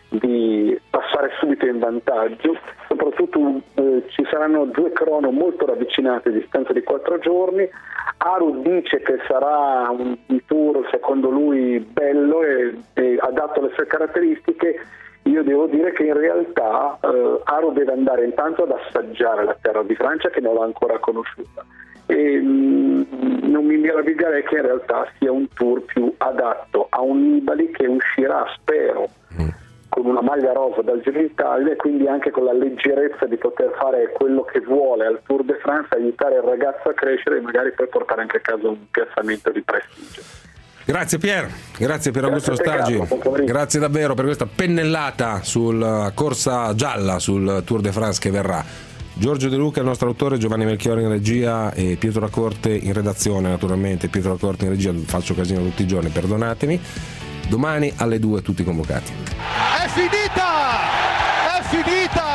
di passare subito in vantaggio, soprattutto eh, ci saranno due crono molto ravvicinati a distanza di quattro giorni. Aru dice che sarà un, un tour secondo lui bello e, e adatto alle sue caratteristiche. Io devo dire che in realtà eh, Aru deve andare intanto ad assaggiare la terra di Francia, che non l'ha ancora conosciuta, e mh, non mi meraviglierei che in realtà sia un tour più adatto a un Nibali che uscirà, spero, con una maglia rosa dal Giro d'Italia, e quindi anche con la leggerezza di poter fare quello che vuole al Tour de France, aiutare il ragazzo a crescere e magari poi portare anche a casa un piazzamento di prestigio. Grazie Pier, grazie per Augusto Stagi, grazie davvero per questa pennellata sulla corsa gialla sul Tour de France che verrà. Giorgio De Luca, il nostro autore, Giovanni Melchiorre in regia e Pietro Lacorte in redazione, naturalmente. Pietro Lacorte in regia, faccio casino tutti i giorni, perdonatemi. Domani alle due tutti convocati. È finita! È finita!